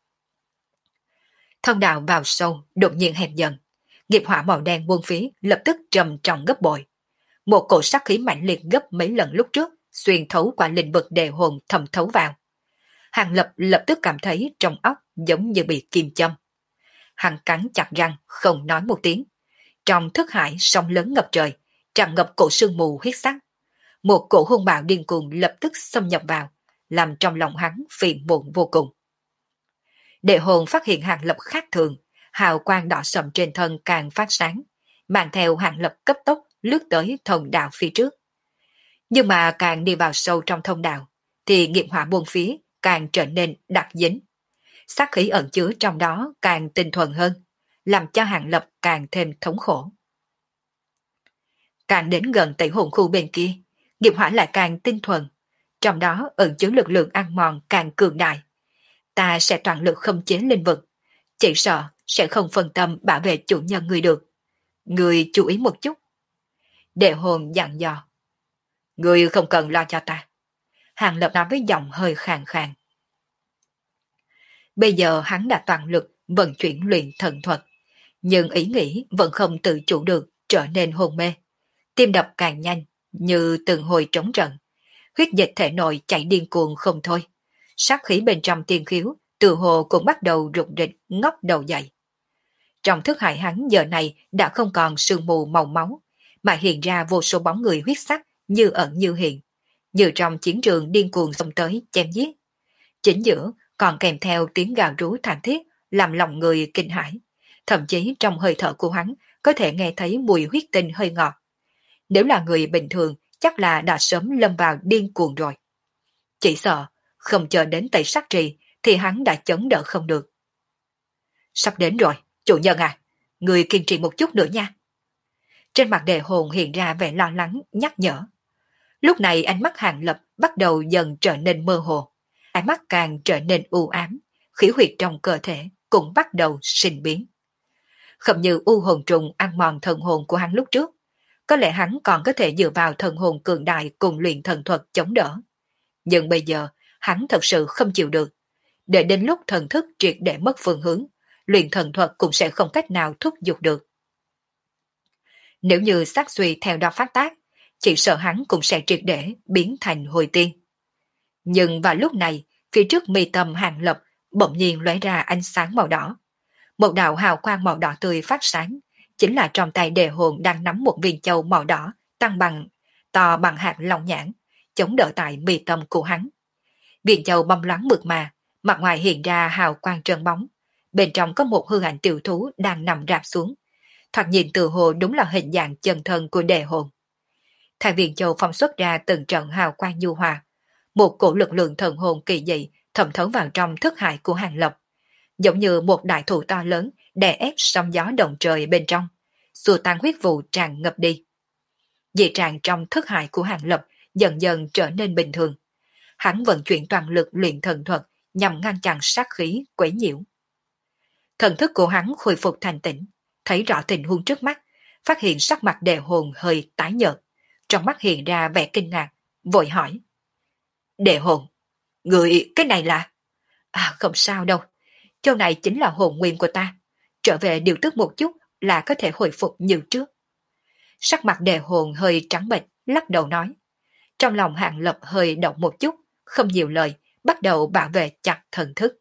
Thông đạo vào sâu, đột nhiên hẹp dần. Nghiệp hỏa màu đen buông phía lập tức trầm trọng gấp bội. Một cổ sát khí mạnh liệt gấp mấy lần lúc trước, xuyên thấu qua lĩnh vực đề hồn thẩm thấu vào. Hàng Lập lập tức cảm thấy trong óc giống như bị kim châm. Hắn cắn chặt răng, không nói một tiếng. Trong thức hải sóng lớn ngập trời, tràn ngập cổ sương mù huyết sắc. Một cổ hung bạo điên cuồng lập tức xâm nhập vào, làm trong lòng hắn phiền muộn vô cùng. Đệ hồn phát hiện Hàng Lập khác thường, hào quang đỏ sậm trên thân càng phát sáng, mang theo Hàng Lập cấp tốc lướt tới thông đạo phía trước. Nhưng mà càng đi vào sâu trong thông đạo, thì nghiệp hỏa buông phía càng trở nên đặc dính. Sát khí ẩn chứa trong đó càng tinh thuần hơn, làm cho Hàng Lập càng thêm thống khổ. Càng đến gần tẩy hồn khu bên kia, nghiệp hỏa lại càng tinh thuần, trong đó ẩn chứa lực lượng ăn mòn càng cường đại. Ta sẽ toàn lực không chế linh vực, chỉ sợ sẽ không phân tâm bảo vệ chủ nhân người được. Người chú ý một chút. Đệ hồn dặn dò. Người không cần lo cho ta. Hàng Lập nói với giọng hơi khàn khàn. Bây giờ hắn đã toàn lực vận chuyển luyện thần thuật, nhưng ý nghĩ vẫn không tự chủ được, trở nên hôn mê. Tim đập càng nhanh, như từng hồi trống trận. Huyết dịch thể nội chảy điên cuồng không thôi. Sát khí bên trong tiên khiếu, từ hồ cũng bắt đầu rụng rịch ngóc đầu dậy. Trong thức hải hắn giờ này đã không còn sương mù màu máu, mà hiện ra vô số bóng người huyết sắc như ẩn như hiện, như trong chiến trường điên cuồng xông tới chém giết. Chính giữa còn kèm theo tiếng gào rú thảm thiết, làm lòng người kinh hãi. Thậm chí trong hơi thở của hắn có thể nghe thấy mùi huyết tinh hơi ngọt. Nếu là người bình thường chắc là đã sớm lâm vào điên cuồng rồi. Chỉ sợ không chờ đến tẩy sắc trì thì hắn đã chống đỡ không được. Sắp đến rồi, chủ nhân à, người kiên trì một chút nữa nha. Trên mặt Đề hồn hiện ra vẻ lo lắng, nhắc nhở. Lúc này ánh mắt Hàng Lập bắt đầu dần trở nên mơ hồ, ánh mắt càng trở nên u ám, khí huyết trong cơ thể cũng bắt đầu sinh biến. Không như u hồn trùng ăn mòn thần hồn của hắn lúc trước, có lẽ hắn còn có thể dựa vào thần hồn cường đại cùng luyện thần thuật chống đỡ. Nhưng bây giờ, hắn thật sự không chịu được. Để đến lúc thần thức triệt để mất phương hướng, luyện thần thuật cũng sẽ không cách nào thúc giục được. Nếu như sát suy theo đó phát tác, chỉ sợ hắn cũng sẽ triệt để biến thành hồi tiên. Nhưng vào lúc này, phía trước mi tâm Hàng Lập bỗng nhiên lóe ra ánh sáng màu đỏ. Một đạo hào quang màu đỏ tươi phát sáng, chính là trong tay Đề hồn đang nắm một viên châu màu đỏ to bằng hạt long nhãn, chống đỡ tại mi tâm của hắn. Viên châu bóng loáng mượt mà, mặt ngoài hiện ra hào quang trơn bóng, bên trong có một hư ảnh tiểu thú đang nằm rạp xuống, thoạt nhìn từ hồ đúng là hình dạng chân thân của Đề hồn. Thay viên châu phóng xuất ra từng trận hào quang nhu hòa, một cổ lực lượng thần hồn kỳ dị thẩm thấu vào trong thức hải của Hàng Lập, giống như một đại thụ to lớn đè ép sóng gió động trời bên trong, xua tan huyết vụ tràn ngập đi. Dị trạng trong thức hải của Hàng Lập dần dần trở nên bình thường. Hắn vận chuyển toàn lực luyện thần thuật nhằm ngăn chặn sát khí quấy nhiễu. Thần thức của hắn khôi phục thành tỉnh, thấy rõ tình huống trước mắt, phát hiện sắc mặt Đề Hồn hơi tái nhợt, trong mắt hiện ra vẻ kinh ngạc, vội hỏi. Đề Hồn, người cái này là... À không sao đâu, chỗ này chính là hồn nguyên của ta, trở về điều tức một chút là có thể hồi phục như trước. Sắc mặt Đề Hồn hơi trắng bệch, lắc đầu nói. Trong lòng Hàng Lập hơi động một chút, không nhiều lời, bắt đầu bảo vệ chặt thần thức.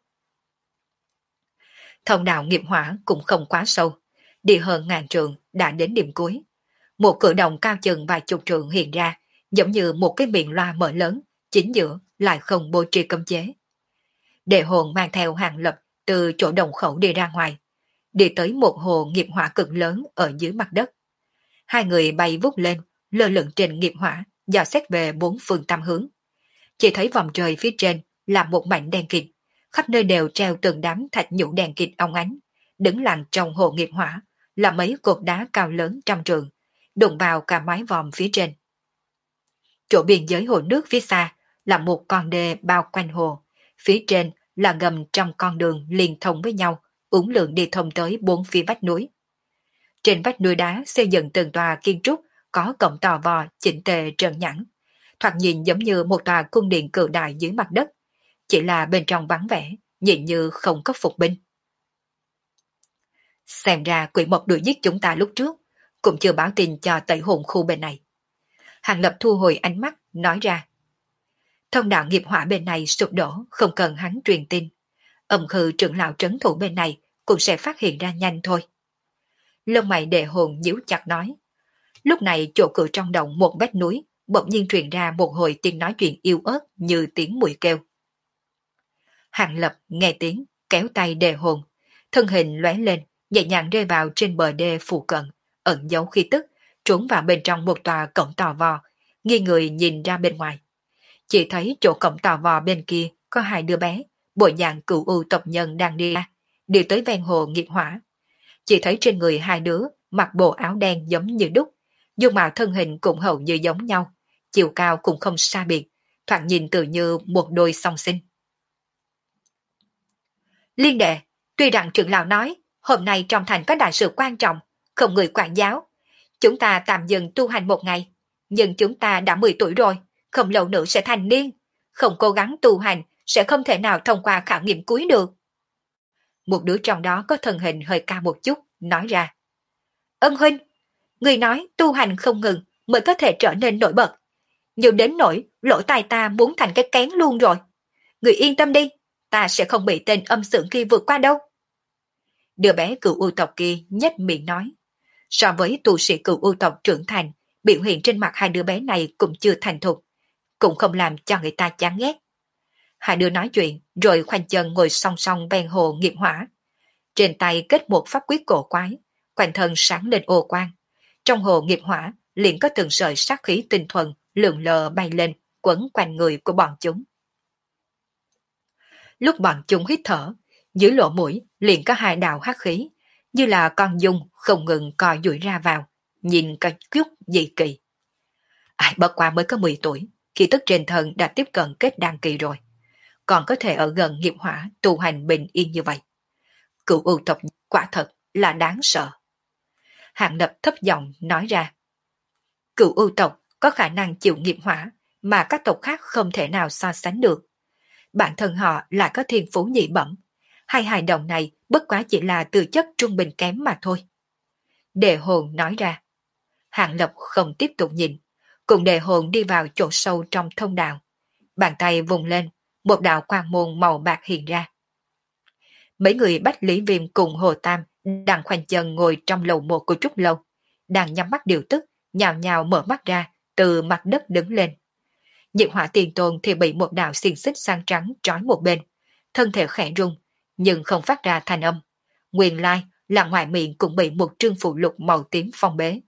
Thông đạo nghiệp hỏa cũng không quá sâu, đi hơn ngàn trường đã đến điểm cuối. Một cửa động cao chừng vài chục trường hiện ra, giống như một cái miệng loa mở lớn, chính giữa lại không bố trí cấm chế. Đệ hồn mang theo Hàng Lập từ chỗ đồng khẩu đi ra ngoài, đi tới một hồ nghiệp hỏa cực lớn ở dưới mặt đất. Hai người bay vút lên, lơ lửng trên nghiệp hỏa, dò xét về bốn phương tám hướng. Chỉ thấy vòng trời phía trên là một mảnh đen kịt, khắp nơi đều treo từng đám thạch nhũ đèn kịt óng ánh, đứng lặng trong hồ nghiệp hỏa là mấy cột đá cao lớn trăm trường, đụng vào cả mái vòm phía trên. Chỗ biên giới hồ nước phía xa là một con đê bao quanh hồ, phía trên là ngầm trong con đường liên thông với nhau, uốn lượn đi thông tới bốn phía vách núi. Trên vách núi đá xây dựng từng tòa kiến trúc có cổng tò vò chỉnh tề trơn nhẵn, thoạt nhìn giống như một tòa cung điện cự đại dưới mặt đất, chỉ là bên trong vắng vẻ, nhìn như không có phục binh. Xem ra quỷ mộc đuổi giết chúng ta lúc trước, cũng chưa báo tin cho tẩy hồn khu bên này. Hàng Lập thu hồi ánh mắt, nói ra. Thông đạo nghiệp hỏa bên này sụp đổ, không cần hắn truyền tin. Âm khư trưởng lão trấn thủ bên này cũng sẽ phát hiện ra nhanh thôi. Lông mày Đệ Hồn nhíu chặt nói. Lúc này chỗ cửa trong động một vách núi bỗng nhiên truyền ra một hồi tiếng nói chuyện yếu ớt như tiếng muỗi kêu. Hàng Lập nghe tiếng, kéo tay Đệ Hồn, thân hình lóe lên, nhẹ nhàng rơi vào trên bờ đê phụ cận, ẩn giấu khí tức, trốn vào bên trong một tòa cổng tò vò, nghiêng người nhìn ra bên ngoài. Chỉ thấy chỗ cổng tò vò bên kia có hai đứa bé, bộ dạng cựu u tộc nhân đang đi tới ven hồ nghiệp hỏa. Chỉ thấy trên người hai đứa mặc bộ áo đen giống như đúc, dung mạo thân hình cũng hầu như giống nhau, chiều cao cũng không xa biệt, thoạt nhìn tự như một đôi song sinh. Liên đệ, tuy rằng trưởng lão nói hôm nay trong thành có đại sự quan trọng, không người quản giáo, chúng ta tạm dừng tu hành một ngày, nhưng chúng ta đã 10 tuổi rồi, không lâu nữa sẽ thành niên, không cố gắng tu hành sẽ không thể nào thông qua khảo nghiệm cuối được. Một đứa trong đó có thân hình hơi cao một chút, nói ra. Ân huynh, người nói tu hành không ngừng mới có thể trở nên nổi bật, nhưng đến nỗi lỗ tai ta muốn thành cái kén luôn rồi. Người yên tâm đi, ta sẽ không bị tên âm xưởng kia vượt qua đâu. Đứa bé cựu ưu tộc kia nhếch miệng nói. So với tu sĩ cựu ưu tộc trưởng thành, biểu hiện trên mặt hai đứa bé này cũng chưa thành thục, cũng không làm cho người ta chán ghét. Hai đứa nói chuyện rồi khoanh chân ngồi song song ven hồ nghiệp hỏa. Trên tay kết một pháp quyết cổ quái, quanh thân sáng lên ô quang. Trong hồ nghiệp hỏa liền có từng sợi sát khí tinh thuần lượn lờ bay lên, quấn quanh người của bọn chúng. Lúc bọn chúng hít thở, dưới lỗ mũi liền có hai đạo hắc khí, như là con dung không ngừng co duỗi ra vào, nhìn có chút dị kỳ. Ai bất qua mới có 10 tuổi, khi tức trên thân đã tiếp cận kết đan kỳ rồi, còn có thể ở gần nghiệp hỏa tu hành bình yên như vậy. Cựu ưu tộc quả thật là đáng sợ. Hạng Lập thấp giọng nói ra. Cựu ưu tộc có khả năng chịu nghiệp hỏa mà các tộc khác không thể nào so sánh được. Bản thân họ lại có thiên phú nhị bẩm, hai hài đồng này bất quá chỉ là từ chất trung bình kém mà thôi. Đề hồn nói ra. Hạng Lập không tiếp tục nhìn, cùng đề hồn đi vào chỗ sâu trong thông đạo. Bàn tay vùng lên, một đạo quang môn màu bạc hiện ra. Mấy người Bách Lý Viêm cùng Hồ Tam đang khoanh chân ngồi trong lầu một của Trúc Lâu, đang nhắm mắt điều tức, nhào nhào mở mắt ra, từ mặt đất đứng lên. Nhiệt Hỏa Tiền Tôn thì bị một đạo xiềng xích sang trắng trói một bên, thân thể khẽ rung, nhưng không phát ra thanh âm. Nguyên lai là ngoài miệng cũng bị một trương phụ lục màu tím phong bế.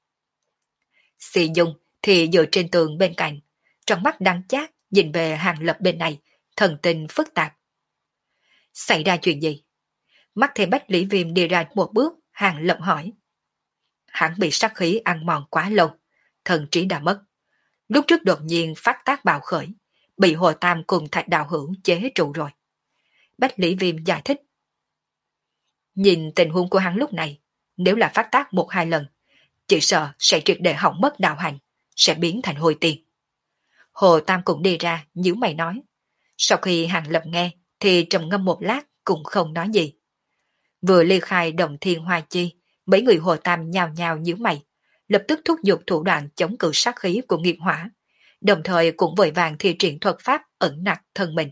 Xì Dung thì dựa trên tường bên cạnh, trong mắt đắng chát nhìn về Hàng Lập bên này, thần tình phức tạp. Xảy ra chuyện gì? Mắt thấy Bách Lý Viêm đi ra một bước, Hàng Lập hỏi. Hắn bị sát khí ăn mòn quá lâu, thần trí đã mất. Lúc trước đột nhiên phát tác bạo khởi, bị Hồ Tam cùng Thạch Đạo Hữu chế trụ rồi. Bách Lý Viêm giải thích. Nhìn tình huống của hắn lúc này, nếu là phát tác một hai lần, chỉ sợ sẽ triệt để hỏng mất đạo hành, sẽ biến thành hồi tiền. Hồ Tam cũng đi ra, nhíu mày nói. Sau khi Hàng Lập nghe, thì trầm ngâm một lát cũng không nói gì. Vừa ly khai Động Thiên Hoa Chi, mấy người Hồ Tam nhào nhào nhíu mày, lập tức thúc giục thủ đoạn chống cự sát khí của nghiệp hỏa, đồng thời cũng vội vàng thi triển thuật pháp ẩn nặc thân mình.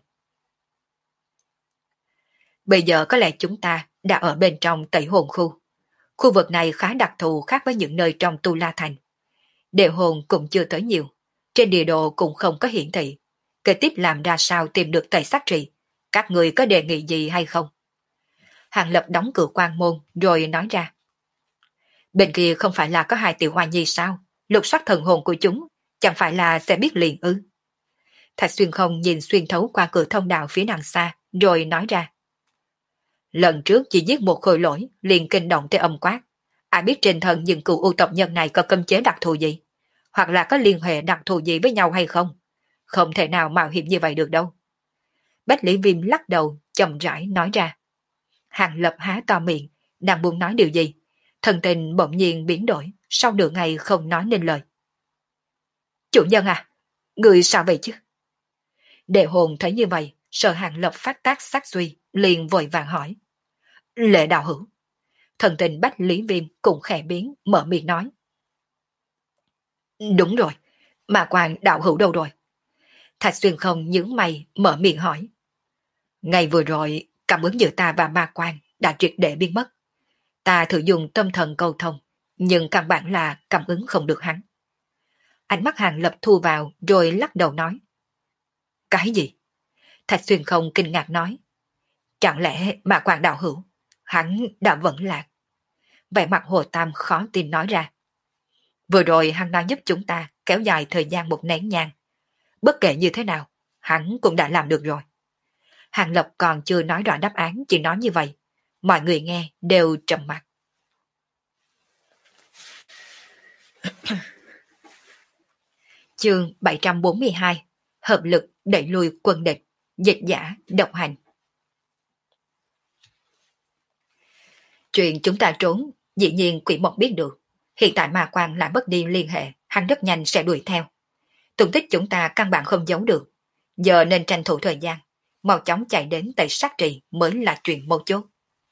Bây giờ có lẽ chúng ta đã ở bên trong Tẩy Hồn Khu. Khu vực này khá đặc thù khác với những nơi trong Tu La Thành. Địa hồn cũng chưa tới nhiều, trên địa đồ cũng không có hiển thị. Kế tiếp làm ra sao tìm được tẩy sát trì? Các người có đề nghị gì hay không? Hàng Lập đóng cửa quan môn rồi nói ra. Bên kia không phải là có hai tiểu hoa nhi sao? Lục soát thần hồn của chúng, chẳng phải là sẽ biết liền ư? Thạch Xuyên không nhìn xuyên thấu qua cửa thông đạo phía đằng xa, rồi nói ra. Lần trước chỉ giết một khôi lỗi, liền kinh động tới âm quát. Ai biết trên thân những cựu ưu tộc nhân này có cấm chế đặc thù gì? Hoặc là có liên hệ đặc thù gì với nhau hay không? Không thể nào mạo hiểm như vậy được đâu. Bách Lý Viêm lắc đầu, chậm rãi nói ra. Hàng Lập há to miệng, đang muốn nói điều gì? Thần tình bỗng nhiên biến đổi, sau nửa ngày không nói nên lời. Chủ nhân à, người sao vậy chứ? Đệ hồn thấy như vậy, sợ Hàng Lập phát tác sát suy, liền vội vàng hỏi. Lệ đạo hữu. Thần tình Bách Lý Viêm cũng khẽ biến, mở miệng nói. Đúng rồi, mà quan đạo hữu đâu rồi? Thạch Xuyên không nhướng mày, mở miệng hỏi. Ngày vừa rồi, cảm ứng giữa ta và ma quan đã triệt để biến mất. Ta thử dùng tâm thần cầu thông, nhưng căn bản là cảm ứng không được hắn. Ánh mắt Hàng Lập thu vào rồi lắc đầu nói. Cái gì? Thạch Xuyên không kinh ngạc nói. Chẳng lẽ ma quan đạo hữu, hắn đã vẫn lạc? Vẻ mặt Hồ Tam khó tin nói ra. Vừa rồi hắn nói giúp chúng ta kéo dài thời gian một nén nhang. Bất kể như thế nào, hắn cũng đã làm được rồi. Hàng Lập còn chưa nói rõ đáp án, chỉ nói như vậy. Mọi người nghe đều trầm mặc. Chương 742. Hợp lực đẩy lùi quân địch. Dịch giả độc hành. Chuyện chúng ta trốn, dĩ nhiên quỷ mộc biết được. Hiện tại ma quan lại mất đi liên hệ, hắn rất nhanh sẽ đuổi theo. Tung tích chúng ta căn bản không giấu được. Giờ nên tranh thủ thời gian, mau chóng chạy đến tẩy sát trì mới là chuyện mấu chốt.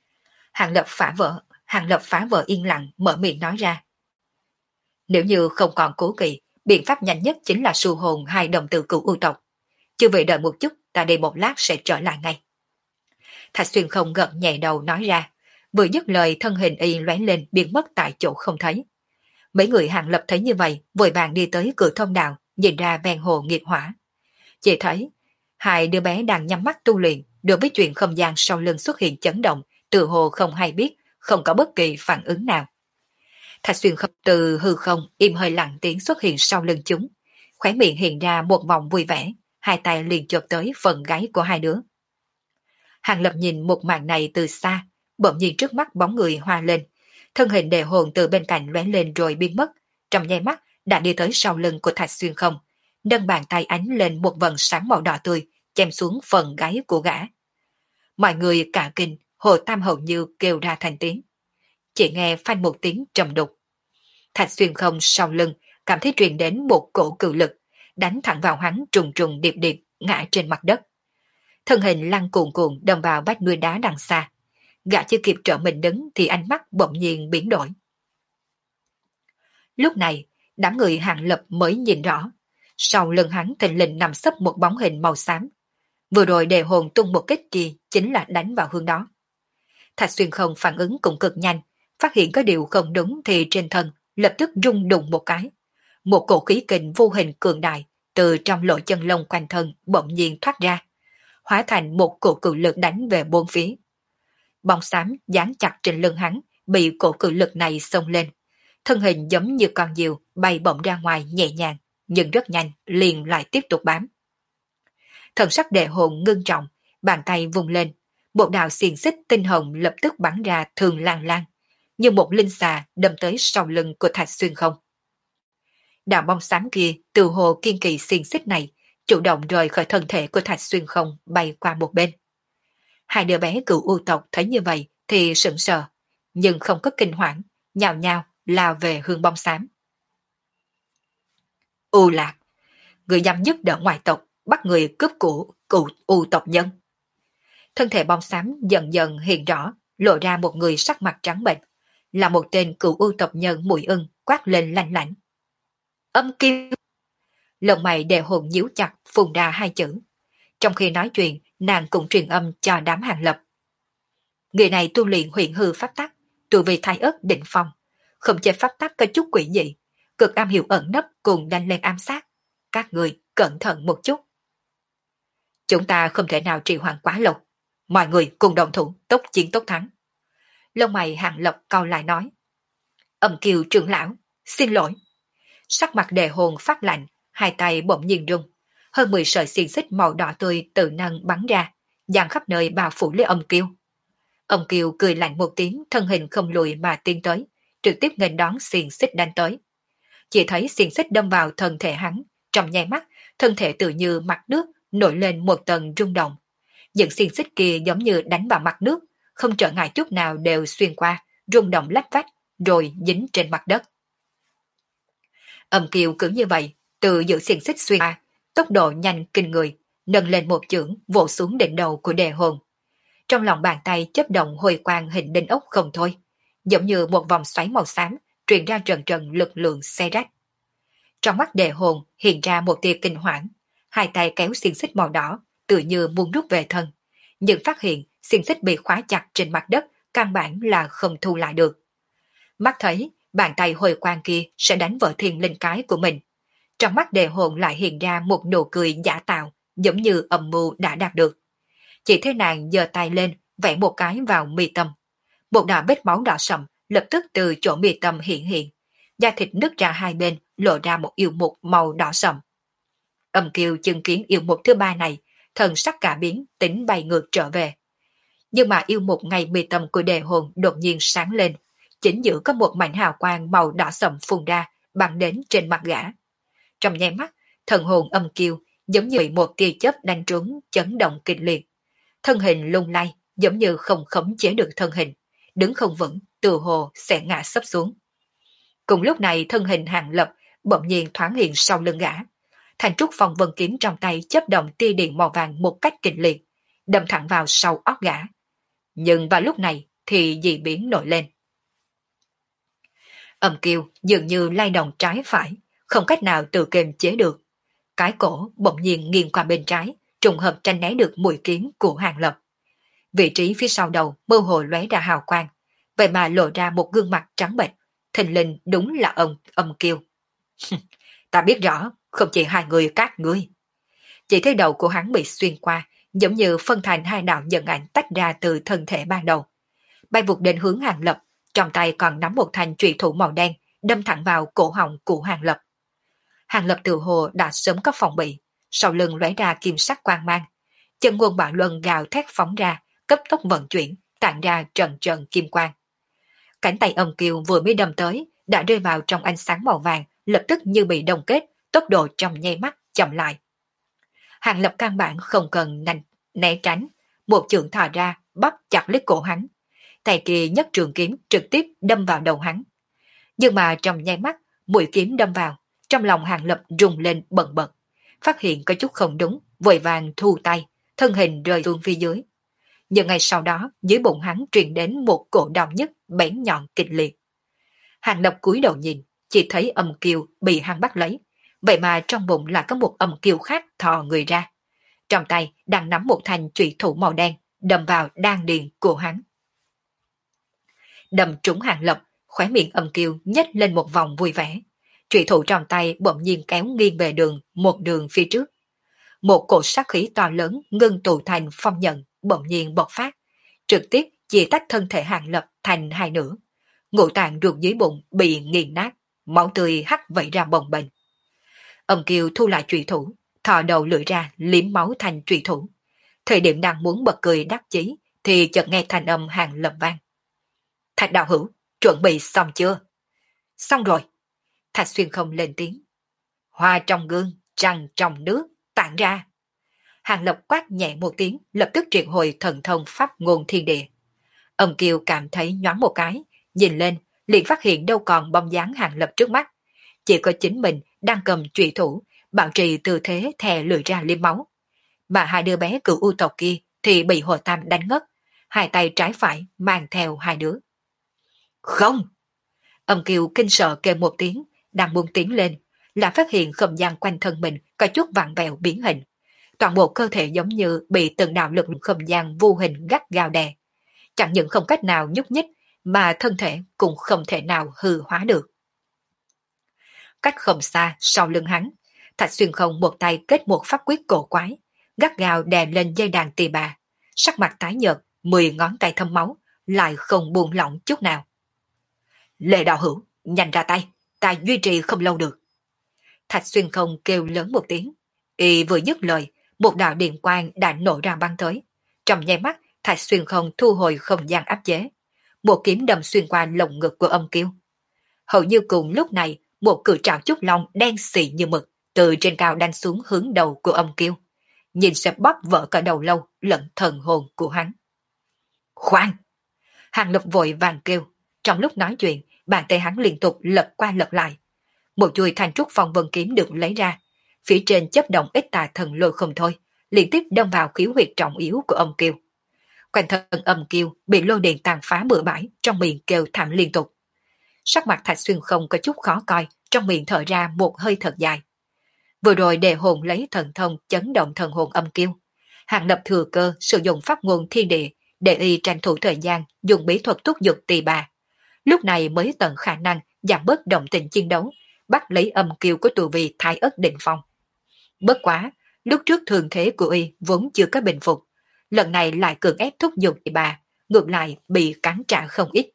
Hàng Lập phá vỡ yên lặng, mở miệng nói ra. Nếu như không còn cố kỵ, biện pháp nhanh nhất chính là su hồn hai đồng tử cửu ưu tộc. Chưa vậy đợi một chút, ta đây một lát sẽ trở lại ngay. Thạch Xuyên không gật nhẹ đầu nói ra, vừa dứt lời thân hình y lóe lên biến mất tại chỗ không thấy. Mấy người Hàng Lập thấy như vậy, vội vàng đi tới cửa thông đạo, nhìn ra ven hồ nghiệt hỏa. Chỉ thấy, hai đứa bé đang nhắm mắt tu luyện, đối với chuyện không gian sau lưng xuất hiện chấn động, từ hồ không hay biết, không có bất kỳ phản ứng nào. Thạch Xuyên không từ hư không, im hơi lặng tiếng xuất hiện sau lưng chúng, khóe miệng hiện ra một vòng vui vẻ, hai tay liền chộp tới phần gáy của hai đứa. Hàng Lập nhìn một màn này từ xa, bỗng nhiên trước mắt bóng người hoa lên, thân hình đề hồn từ bên cạnh lóe lên rồi biến mất, trong nháy mắt đã đi tới sau lưng của Thạch Xuyên không, nâng bàn tay ánh lên một vầng sáng màu đỏ tươi, chém xuống phần gáy của gã. Mọi người cả kinh, Hồ Tam hầu như kêu ra thành tiếng. Chỉ nghe phanh một tiếng trầm đục. Thạch Xuyên không sau lưng, cảm thấy truyền đến một cổ cự lực, đánh thẳng vào hắn trùng trùng điệp điệp, ngã trên mặt đất. Thân hình lăn cuồn cuộn đâm vào vách núi đá đằng xa. Gã chưa kịp trở mình đứng thì ánh mắt bỗng nhiên biến đổi. Lúc này, đám người Hàng Lập mới nhìn rõ. Sau lưng hắn thình lình nằm sấp một bóng hình màu xám. Vừa rồi đề hồn tung một kích kia chính là đánh vào hướng đó. Thạch Xuyên không phản ứng cũng cực nhanh, phát hiện có điều không đúng thì trên thân lập tức rung đùng một cái. Một cổ khí kình vô hình cường đại từ trong lỗ chân lông quanh thân bỗng nhiên thoát ra, hóa thành một cổ cự lực đánh về bốn phía. Bóng xám dán chặt trên lưng hắn, bị cổ cự lực này xông lên. Thân hình giống như con diều bay bổng ra ngoài nhẹ nhàng, nhưng rất nhanh liền lại tiếp tục bám. Thần sắc đệ hồn ngưng trọng, bàn tay vùng lên, một đạo xiềng xích tinh hồng lập tức bắn ra thường lan lan, như một linh xà đâm tới sau lưng của Thạch Xuyên không. Đạo bóng xám kia từ hồ kiên kỳ xiềng xích này, chủ động rời khỏi thân thể của Thạch Xuyên không bay qua một bên. Hai đứa bé cựu u tộc thấy như vậy thì sững sờ, nhưng không có kinh hoảng, nhào nhào lao về hướng bom xám. U Lạc, người dám giúp đỡ ngoại tộc, bắt người cướp của cụ U tộc nhân. Thân thể bom xám dần dần hiện rõ, lộ ra một người sắc mặt trắng bệch, là một tên cựu U tộc nhân Mùi Ưng quát lên lanh lảnh. Âm kiêu. Lông mày đều hồn nhíu chặt, phun ra hai chữ. Trong khi nói chuyện, nàng cũng truyền âm cho đám Hàng Lập. Người này tu luyện huyền hư pháp tắc, tu vi thái ớt định phong, không chế pháp tắc có chút quỷ dị, cực am hiểu ẩn nấp cùng đánh lên ám sát. Các người cẩn thận một chút. Chúng ta không thể nào trì hoãn quá lâu. Mọi người cùng đồng thủ, tốc chiến tốc thắng. Lông mày Hàng Lập cau lại nói. Âm kiều trưởng lão, xin lỗi. Sắc mặt đề hồn phát lạnh, hai tay bỗng nhiên rung. Hơn 10 sợi xiềng xích màu đỏ tươi tự nâng bắn ra, dàn khắp nơi bao phủ lấy âm kiều. Âm kiều cười lạnh một tiếng, thân hình không lùi mà tiến tới, trực tiếp nghênh đón xiềng xích đánh tới. Chỉ thấy xiềng xích đâm vào thân thể hắn, trong nháy mắt, thân thể tự như mặt nước nổi lên một tầng rung động. Những xiềng xích kia giống như đánh vào mặt nước, không trở ngại chút nào đều xuyên qua, rung động lách vách, rồi dính trên mặt đất. Âm kiều cứ như vậy, từ giữa xiềng xích xuyên qua, tốc độ nhanh kinh người, nâng lên một chưởng vỗ xuống đỉnh đầu của đề hồn. Trong lòng bàn tay chớp động hồi quang hình đinh ốc không thôi, giống như một vòng xoáy màu xám truyền ra trần trần lực lượng xe rách. Trong mắt đề hồn hiện ra một tia kinh hoảng, hai tay kéo xiềng xích màu đỏ, tự như muốn rút về thân, nhưng phát hiện xiềng xích bị khóa chặt trên mặt đất, căn bản là không thu lại được. Mắt thấy bàn tay hồi quang kia sẽ đánh vỡ thiên linh cái của mình, trong mắt đề hồn lại hiện ra một nụ cười giả tạo, giống như âm mưu đã đạt được. Chỉ thấy nàng giơ tay lên, vẽ một cái vào mi tâm. Một đạo vết máu đỏ sậm lập tức từ chỗ mi tâm hiện hiện, da thịt nứt ra hai bên, lộ ra một yêu mục màu đỏ sậm. Âm kiều chứng kiến yêu mục thứ ba này, thần sắc cả biến, tính bay ngược trở về. Nhưng mà yêu mục ngay mi tâm của đề hồn đột nhiên sáng lên, chính giữa có một mảnh hào quang màu đỏ sậm phun ra, bắn đến trên mặt gã. Trong nháy mắt, thần hồn âm kiều giống như bị một tia chớp đánh trúng, chấn động kịch liệt. Thân hình lung lay, giống như không khống chế được thân hình, đứng không vững, từ hồ sẽ ngã sấp xuống. Cùng lúc này thân hình Hàng Lập bỗng nhiên thoáng hiện sau lưng gã. Thành trúc phong vân kiếm trong tay chớp động tia điện màu vàng một cách kịch liệt, đâm thẳng vào sau óc gã. Nhưng vào lúc này thì dị biến nổi lên. Âm kiều dường như lay động trái phải, không cách nào tự kiềm chế được. Cái cổ bỗng nhiên nghiêng qua bên trái, trùng hợp tranh né được mũi kiếm của Hàng Lập. Vị trí phía sau đầu mơ hồ lóe ra hào quang, vậy mà lộ ra một gương mặt trắng bệch, thình lình đúng là ông Âm Kiêu. Ta biết rõ, không chỉ hai người các ngươi. Chỉ thấy đầu của hắn bị xuyên qua, giống như phân thành hai đạo nhận ảnh tách ra từ thân thể ban đầu. Bay vụt đến hướng Hàng Lập, trong tay còn nắm một thanh trùy thủ màu đen, đâm thẳng vào cổ họng của Hàng Lập. Hàng Lập tự hồ đã sớm có phòng bị, sau lưng lóe ra kim sắc quang mang. Chân quân bạo luân gào thét phóng ra, cấp tốc vận chuyển, tản ra trần trần kim quang. Cánh tay Âm Kiều vừa mới đâm tới, đã rơi vào trong ánh sáng màu vàng, lập tức như bị đông kết, tốc độ trong nháy mắt chậm lại. Hàng Lập căn bản không cần né tránh, một chưởng thò ra, bắp chặt lấy cổ hắn. Tay kia nhấc trường kiếm trực tiếp đâm vào đầu hắn. Nhưng mà trong nháy mắt, mũi kiếm đâm vào, trong lòng Hàng Lập rung lên bần bật, phát hiện có chút không đúng, vội vàng thu tay, thân hình rơi xuống phía dưới. Nhưng ngay sau đó, dưới bụng hắn truyền đến một cổ đau nhức bén nhọn kịch liệt. Hàng Lập cúi đầu nhìn, chỉ thấy Âm Kiều bị hắn bắt lấy, vậy mà trong bụng lại có một Âm Kiều khác thò người ra. Trong tay đang nắm một thanh trụy thủ màu đen, đâm vào đan điền của hắn. Đâm trúng Hàng Lập, khóe miệng Âm Kiều nhếch lên một vòng vui vẻ. Trụy thủ trong tay bỗng nhiên kéo nghiêng về một đường phía trước. Một cổ sát khí to lớn ngưng tụ thành phong nhận bỗng nhiên bộc phát, trực tiếp chia tách thân thể Hàng Lập thành hai nửa. Ngũ tạng ruột dưới bụng bị nghiền nát, máu tươi hắt vẩy ra bồng bềnh. Âm Kiều thu lại trụy thủ, thò đầu lưỡi ra liếm máu thành trụy thủ. Thời điểm đang muốn bật cười đắc chí thì chợt nghe thanh âm Hàng Lập vang. Thạch đạo hữu, chuẩn bị xong chưa? Xong rồi. Thạch Xuyên không lên tiếng. Hoa trong gương, trăng trong nước, tản ra. Hàng Lập quát nhẹ một tiếng, lập tức triệu hồi thần thông pháp ngôn thiên địa. Ông Kiều cảm thấy nhoáng một cái, nhìn lên, liền phát hiện đâu còn bóng dáng Hàng Lập trước mắt. Chỉ có chính mình đang cầm trụy thủ, bảo trì tư thế thè lưỡi ra liếm máu. Mà hai đứa bé cựu u tộc kia thì bị Hồ Tam đánh ngất, hai tay trái phải mang theo hai đứa. Không! Ông Kiều kinh sợ kêu một tiếng, đang muốn tiến lên, là phát hiện không gian quanh thân mình có chút vặn vẹo biến hình. Toàn bộ cơ thể giống như bị từng đạo lực không gian vô hình gắt gao đè. Chẳng những không cách nào nhúc nhích, mà thân thể cũng không thể nào hư hóa được. Cách không xa sau lưng hắn, Thạch Xuyên Không một tay kết một pháp quyết cổ quái, gắt gao đè lên dây đàn tỳ bà, sắc mặt tái nhợt, 10 ngón tay thấm máu, lại không buông lỏng chút nào. Lệ đạo hữu, nhanh ra tay, ta duy trì không lâu được. Thạch Xuyên Không kêu lớn một tiếng, y vừa dứt lời, một đạo điện quang đã nổ ra băng tới. Trong nháy mắt, Thạch Xuyên Không thu hồi không gian áp chế, một kiếm đâm xuyên qua lồng ngực của Âm Kiêu. Hầu như cùng lúc này, một cự trảo trúc long đen xì như mực từ trên cao đánh xuống hướng đầu của Âm Kiêu, nhìn sẽ bóp vỡ cả đầu lâu lẫn thần hồn của hắn. Khoan! Hàng Lập vội vàng kêu, trong lúc nói chuyện, bàn tay hắn liên tục lật qua lật lại. Một chuôi thanh trúc phong vân kiếm được lấy ra, phía trên chấp động ít tà thần lôi không thôi, liên tiếp đâm vào khiếu huyệt trọng yếu của Âm Kiêu. Quanh thân Âm Kiêu bị lôi điện tàn phá bừa bãi, trong miệng kêu thảm liên tục. Sắc mặt Thạch Xuyên Không có chút khó coi, trong miệng thở ra một hơi thật dài. Vừa rồi đề hồn lấy thần thông chấn động thần hồn Âm Kiêu. Hàng Lập thừa cơ sử dụng pháp ngôn thiên địa để y tranh thủ thời gian dùng bí thuật túc dục tỳ bà. Lúc này mới tận khả năng giảm bớt động tình chiến đấu, bắt lấy Âm Kiêu của tù vi Thái Ất Định Phong. Bất quá, lúc trước thường thế của y vốn chưa có bình phục, lần này lại cưỡng ép thúc giục tỳ bà, ngược lại bị cắn trả không ít.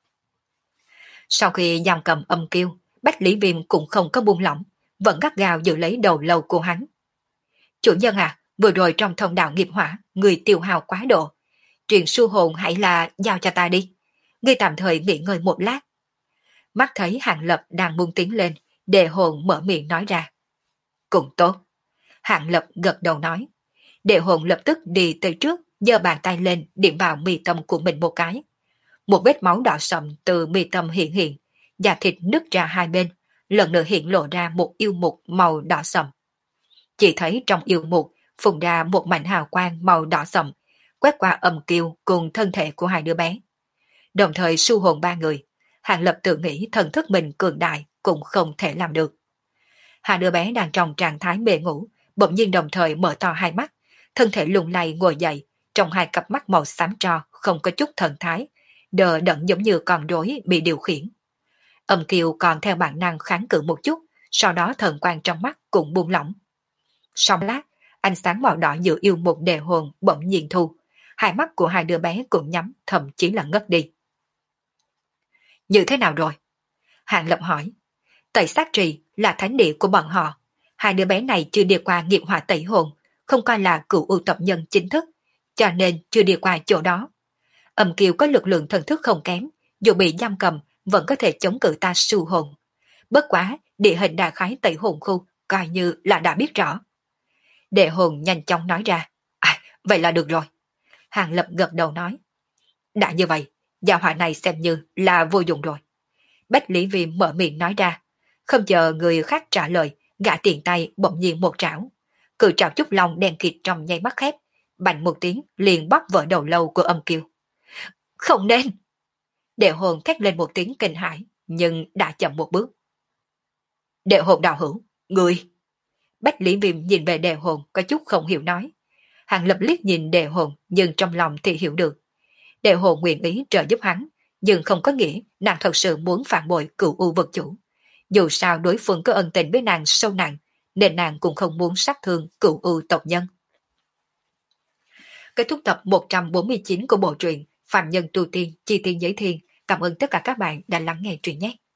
Sau khi giam cầm Âm Kiêu, Bách Lý Viêm cũng không có buông lỏng, vẫn gắt gao giữ lấy đầu lâu của hắn. Chủ nhân à, vừa rồi trong thông đạo nghiệp hỏa, người tiêu hao quá độ. Chuyện su hồn hãy là giao cho ta đi. Ngươi tạm thời nghỉ ngơi một lát. Mắt thấy Hàng Lập đang muốn tiến lên, đề hồn mở miệng nói ra. Cũng tốt. Hàng Lập gật đầu nói. Đề hồn lập tức đi tới trước, giơ bàn tay lên điểm vào mi tâm của mình một cái. Một vết máu đỏ sậm từ mi tâm hiện, da thịt nứt ra hai bên, lần nữa hiện lộ ra một yêu mục màu đỏ sậm. Chỉ thấy trong yêu mục phun ra một mảnh hào quang màu đỏ sậm, quét qua Âm Kiêu cùng thân thể của hai đứa bé. Đồng thời su hồn ba người, Hàng Lập tự nghĩ thần thức mình cường đại cũng không thể làm được. Hai đứa bé đang trong trạng thái mê ngủ, bỗng nhiên đồng thời mở to hai mắt, thân thể lung lay ngồi dậy, trong hai cặp mắt màu xám tro không có chút thần thái, đờ đẫn giống như con rối bị điều khiển. Âm Kiều còn theo bản năng kháng cự một chút, sau đó thần quang trong mắt cũng buông lỏng. Sau lát, ánh sáng màu đỏ giữa yêu một đề hồn bỗng nhiên thu, hai mắt của hai đứa bé cũng nhắm, thậm chí là ngất đi. Như thế nào rồi? Hàng Lập hỏi. Tẩy sát trì là thánh địa của bọn họ. Hai đứa bé này chưa đi qua nghiệp hỏa tẩy hồn, không coi là cựu ưu tộc nhân chính thức, cho nên chưa đi qua chỗ đó. Âm Kiều có lực lượng thần thức không kém, dù bị giam cầm vẫn có thể chống cự ta su hồn. Bất quá, địa hình đại khái tẩy hồn khu coi như là đã biết rõ. Đệ hồn nhanh chóng nói ra. À, vậy là được rồi. Hàng Lập gật đầu nói. Đã như vậy, gia hỏa này xem như là vô dụng rồi. Bách Lý Viêm mở miệng nói ra. Không chờ người khác trả lời, gã tiền tay bỗng nhiên một trảo. Cự trảo trúc long đen kịt trong nháy mắt khép, bành một tiếng liền bóp vỡ đầu lâu của Âm Kiều. Không nên! Đệ hồn thét lên một tiếng kinh hãi, nhưng đã chậm một bước. Đệ hồn đạo hữu, người! Bách Lý Viêm nhìn về đề hồn có chút không hiểu nói. Hàng Lập liếc nhìn đề hồn nhưng trong lòng thì hiểu được. Đề hồn nguyện ý trợ giúp hắn, nhưng không có nghĩa nàng thật sự muốn phản bội cựu u vật chủ. Dù sao đối phương có ân tình với nàng sâu nặng, nên nàng cũng không muốn sát thương cựu u tộc nhân. Kết thúc tập 149 của bộ truyện Phạm Nhân Tu Tiên Chi Tiên Giới Thiên. Cảm ơn tất cả các bạn đã lắng nghe truyện nhé.